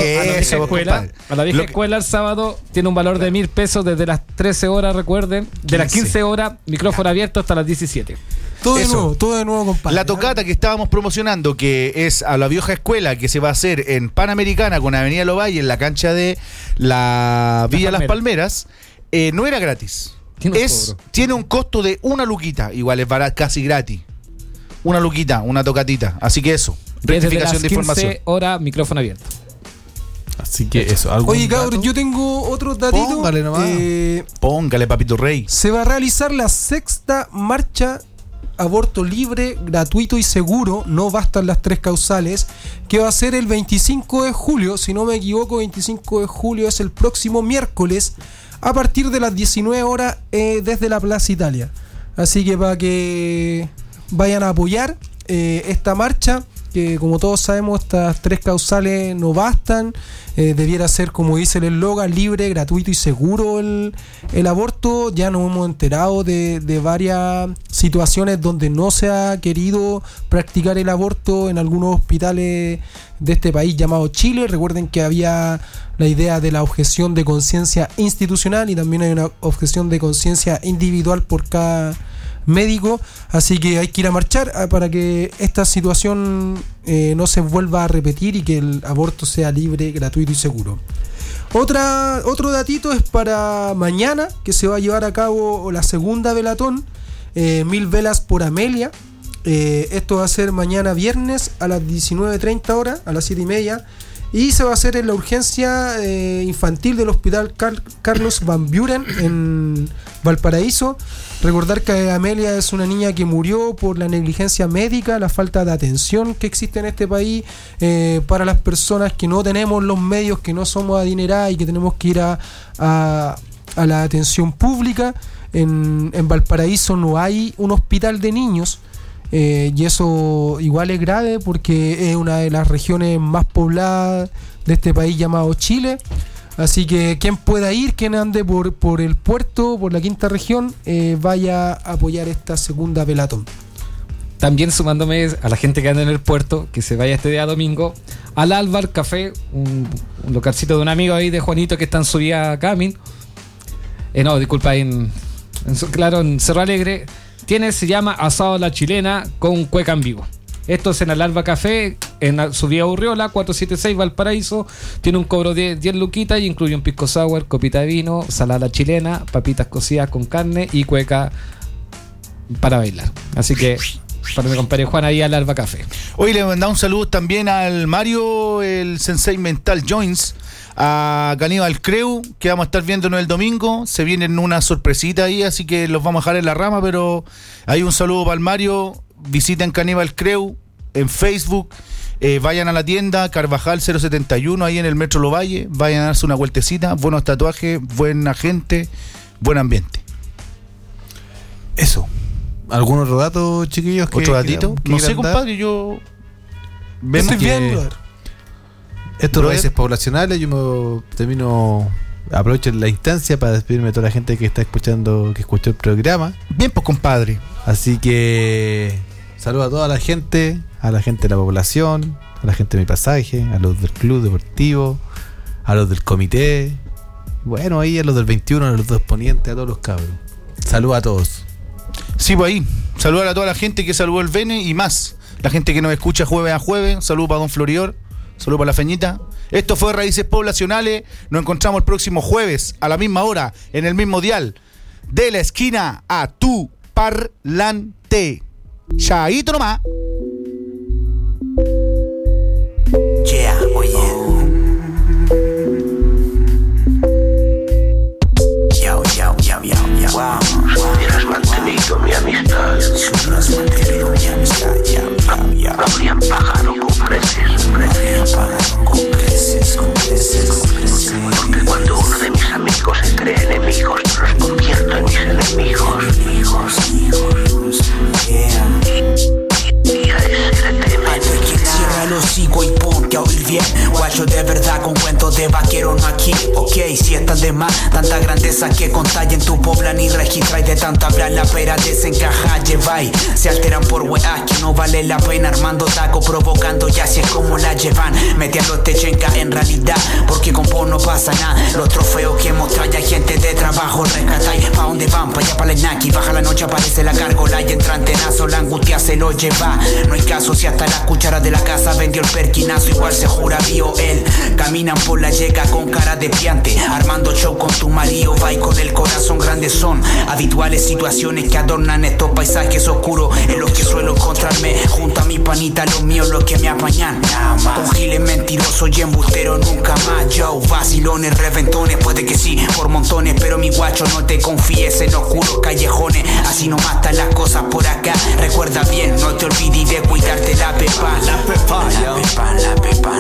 a la vieja escuela el sábado tiene un valor de 1.000 pesos desde las 13 horas, recuerden. De las 15 horas, micrófono abierto hasta las 17. Todo de nuevo, compadre. La tocata que estábamos promocionando, que es a la vieja escuela, que se va a hacer en Panamericana con Avenida Lovalle, en la cancha de la Villa Las Palmeras, no era gratis. Tiene un costo de una luquita, igual es barato, casi gratis. Una luquita, una tocatita. Así que eso, rectificación de información. 15 horas, micrófono abierto. Así que eso. Oye, cabrón, yo tengo otro datito. Póngale nomás. Póngale, papito rey. Se va a realizar la 6ª marcha aborto libre, gratuito y seguro, no bastan las 3 causales, que va a ser el 25 de julio, si no me equivoco, 25 de julio es el próximo miércoles, a partir de las 19 horas desde la Plaza Italia. Así que para que vayan a apoyar esta marcha, que como todos sabemos estas 3 causales no bastan, debiera ser, como dice el eslogan, libre, gratuito y seguro el aborto. Ya nos hemos enterado de varias situaciones donde no se ha querido practicar el aborto en algunos hospitales de este país llamado Chile. Recuerden que había la idea de la objeción de conciencia institucional y también hay una objeción de conciencia individual por cada médico, así que hay que ir a marchar para que esta situación no se vuelva a repetir y que el aborto sea libre, gratuito y seguro. Otro datito es para mañana, que se va a llevar a cabo la segunda velatón, 1000 velas por Amelia. Esto va a ser mañana viernes a las 19:30 horas, a las 7:30, y se va a hacer en la urgencia infantil del Hospital Carlos Van Buren en Valparaíso. Recordar que Amelia es una niña que murió por la negligencia médica, la falta de atención que existe en este país para las personas que no tenemos los medios, que no somos adineradas y que tenemos que ir a la atención pública. En Valparaíso no hay un hospital de niños. Y eso igual es grave porque es una de las regiones más pobladas de este país llamado Chile. Así que quien pueda ir, quien ande por el puerto, por la quinta región, vaya a apoyar esta segunda velatón. También sumándome a la gente que anda en el puerto, que se vaya este día domingo al Álvar Café, un localcito de un amigo ahí de Juanito que está en su vía Camin. No, disculpa, en Cerro Alegre. Se llama Asado a la Chilena con cueca en vivo. Esto es en el Alba Café, en su vía Urriola, 476 Valparaíso. Tiene un cobro de 10 luquitas y incluye un pisco sour, copita de vino, salada a la chilena, papitas cocidas con carne y cueca para bailar. Así que para mi compadre Juan ahí al Alba Café. Hoy le mandamos un saludo también al Mario, el Sensei Mental Joints, a Caníbal Creu, que vamos a estar viéndonos el domingo. Se vienen una sorpresita ahí, así que los vamos a dejar en la rama, pero hay un saludo para el Mario. Visiten Caníbal Creu en Facebook, vayan a la tienda Carvajal 071 ahí en el Metro Lovalle, vayan a darse una vueltecita, buenos tatuajes, buena gente, buen ambiente. Eso. ¿Algún otro dato, chiquillos? ¿Otro datito? No sé, compadre, yo... Estoy viendo. Estos raíces poblacionales, yo aprovecho la instancia para despedirme de toda la gente que está escuchando, que escuchó el programa. Bien, pues, compadre. Así que saludo a toda la gente de la población, a la gente de mi pasaje, a los del club deportivo, a los del comité, bueno, ahí a los del 21, a los dos ponientes, a todos los cabros. Saludos a todos. Sí, pues ahí, saludar a toda la gente que saludó el Bene y más, la gente que nos escucha jueves a jueves. Saludos para Don Florior, saludos para la Feñita. Esto fue Raíces Poblacionales. Nos encontramos el próximo jueves a la misma hora, en el mismo dial, de la esquina a tu parlante. Chaito nomás. Yeah, oye. Wow. Hubieras mantenido mi amistad. Habrían pagado con creces. Porque cuando uno de mis amigos se cree enemigos, los convierto en mis enemigos. Cierra el hocico y ponte a oír bien. Guacho de verdad con cuentos de vaquero no aquí. Ok, si estás de más, tanta grandeza que contáis en tu pobla ni registráis. De tanto hablar la pera desencaja, lleváis. Se alteran por weas que no vale la pena. Armando taco, provocando y así es como la llevan. Metiendo techenca en realidad, porque con vos no pasa nada. Los trofeos que mostráis hay gente de trabajo. Rescatáis, pa' dónde van, pa' allá pa' la Naki. Baja la noche, aparece la gárgola y entra antenazo. La angustia se lo lleva. No hay caso si hasta las cucharas de la casa vendió el perquinazo. Igual se jura vio él. Caminan por la yeca con cara de piante, armando show con tu marido. Va y con el corazón grande son habituales situaciones que adornan estos paisajes oscuros en los que suelo encontrarme. Junto a mi panita, los míos, los que me apañan. Con giles mentirosos y embusteros nunca más. Yo, vacilones, reventones, puede que sí, por montones. Pero mi guacho, no te confíes en oscuros callejones. Así nomás están las cosas por acá. Recuerda bien, no te olvides de cuidarte la pepa. La pepa, la pepa.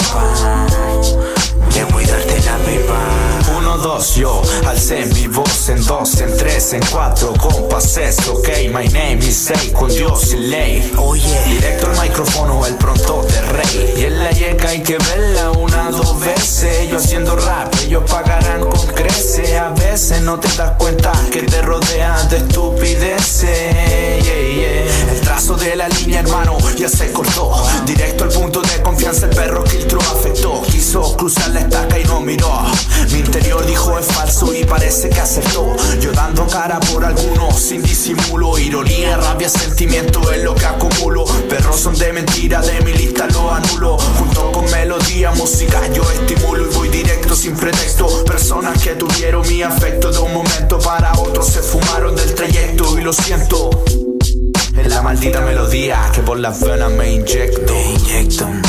De cuidarte la pepa. 1, 2, yo alcé mi voz en 2, en 3, en 4 compases. Ok, my name is Say, con Dios y ley. Oye, directo al micrófono, el pronto de rey. Y en la yeca hay que verla 1, 2 veces. Yo haciendo rap, ellos pagarán con crece. A veces no te das cuenta que te rodean de estupideces. El trazo de la línea, hermano, ya se cortó. Directo al punto de confianza, el perro filtro afectó. Quiso cruzar la estaca y no miró. Mi interior dijo es falso y parece que aceptó. Yo dando cara por algunos sin disimulo. Ironía, rabia, sentimiento es lo que acumulo. Perros son de mentira, de mi lista lo anulo. Junto con melodía, música yo estimulo. Y voy directo sin pretexto. Personas que tuvieron mi afecto de un momento para otro se fumaron del trayecto. Y lo siento, es la maldita melodía que por las venas me inyecto.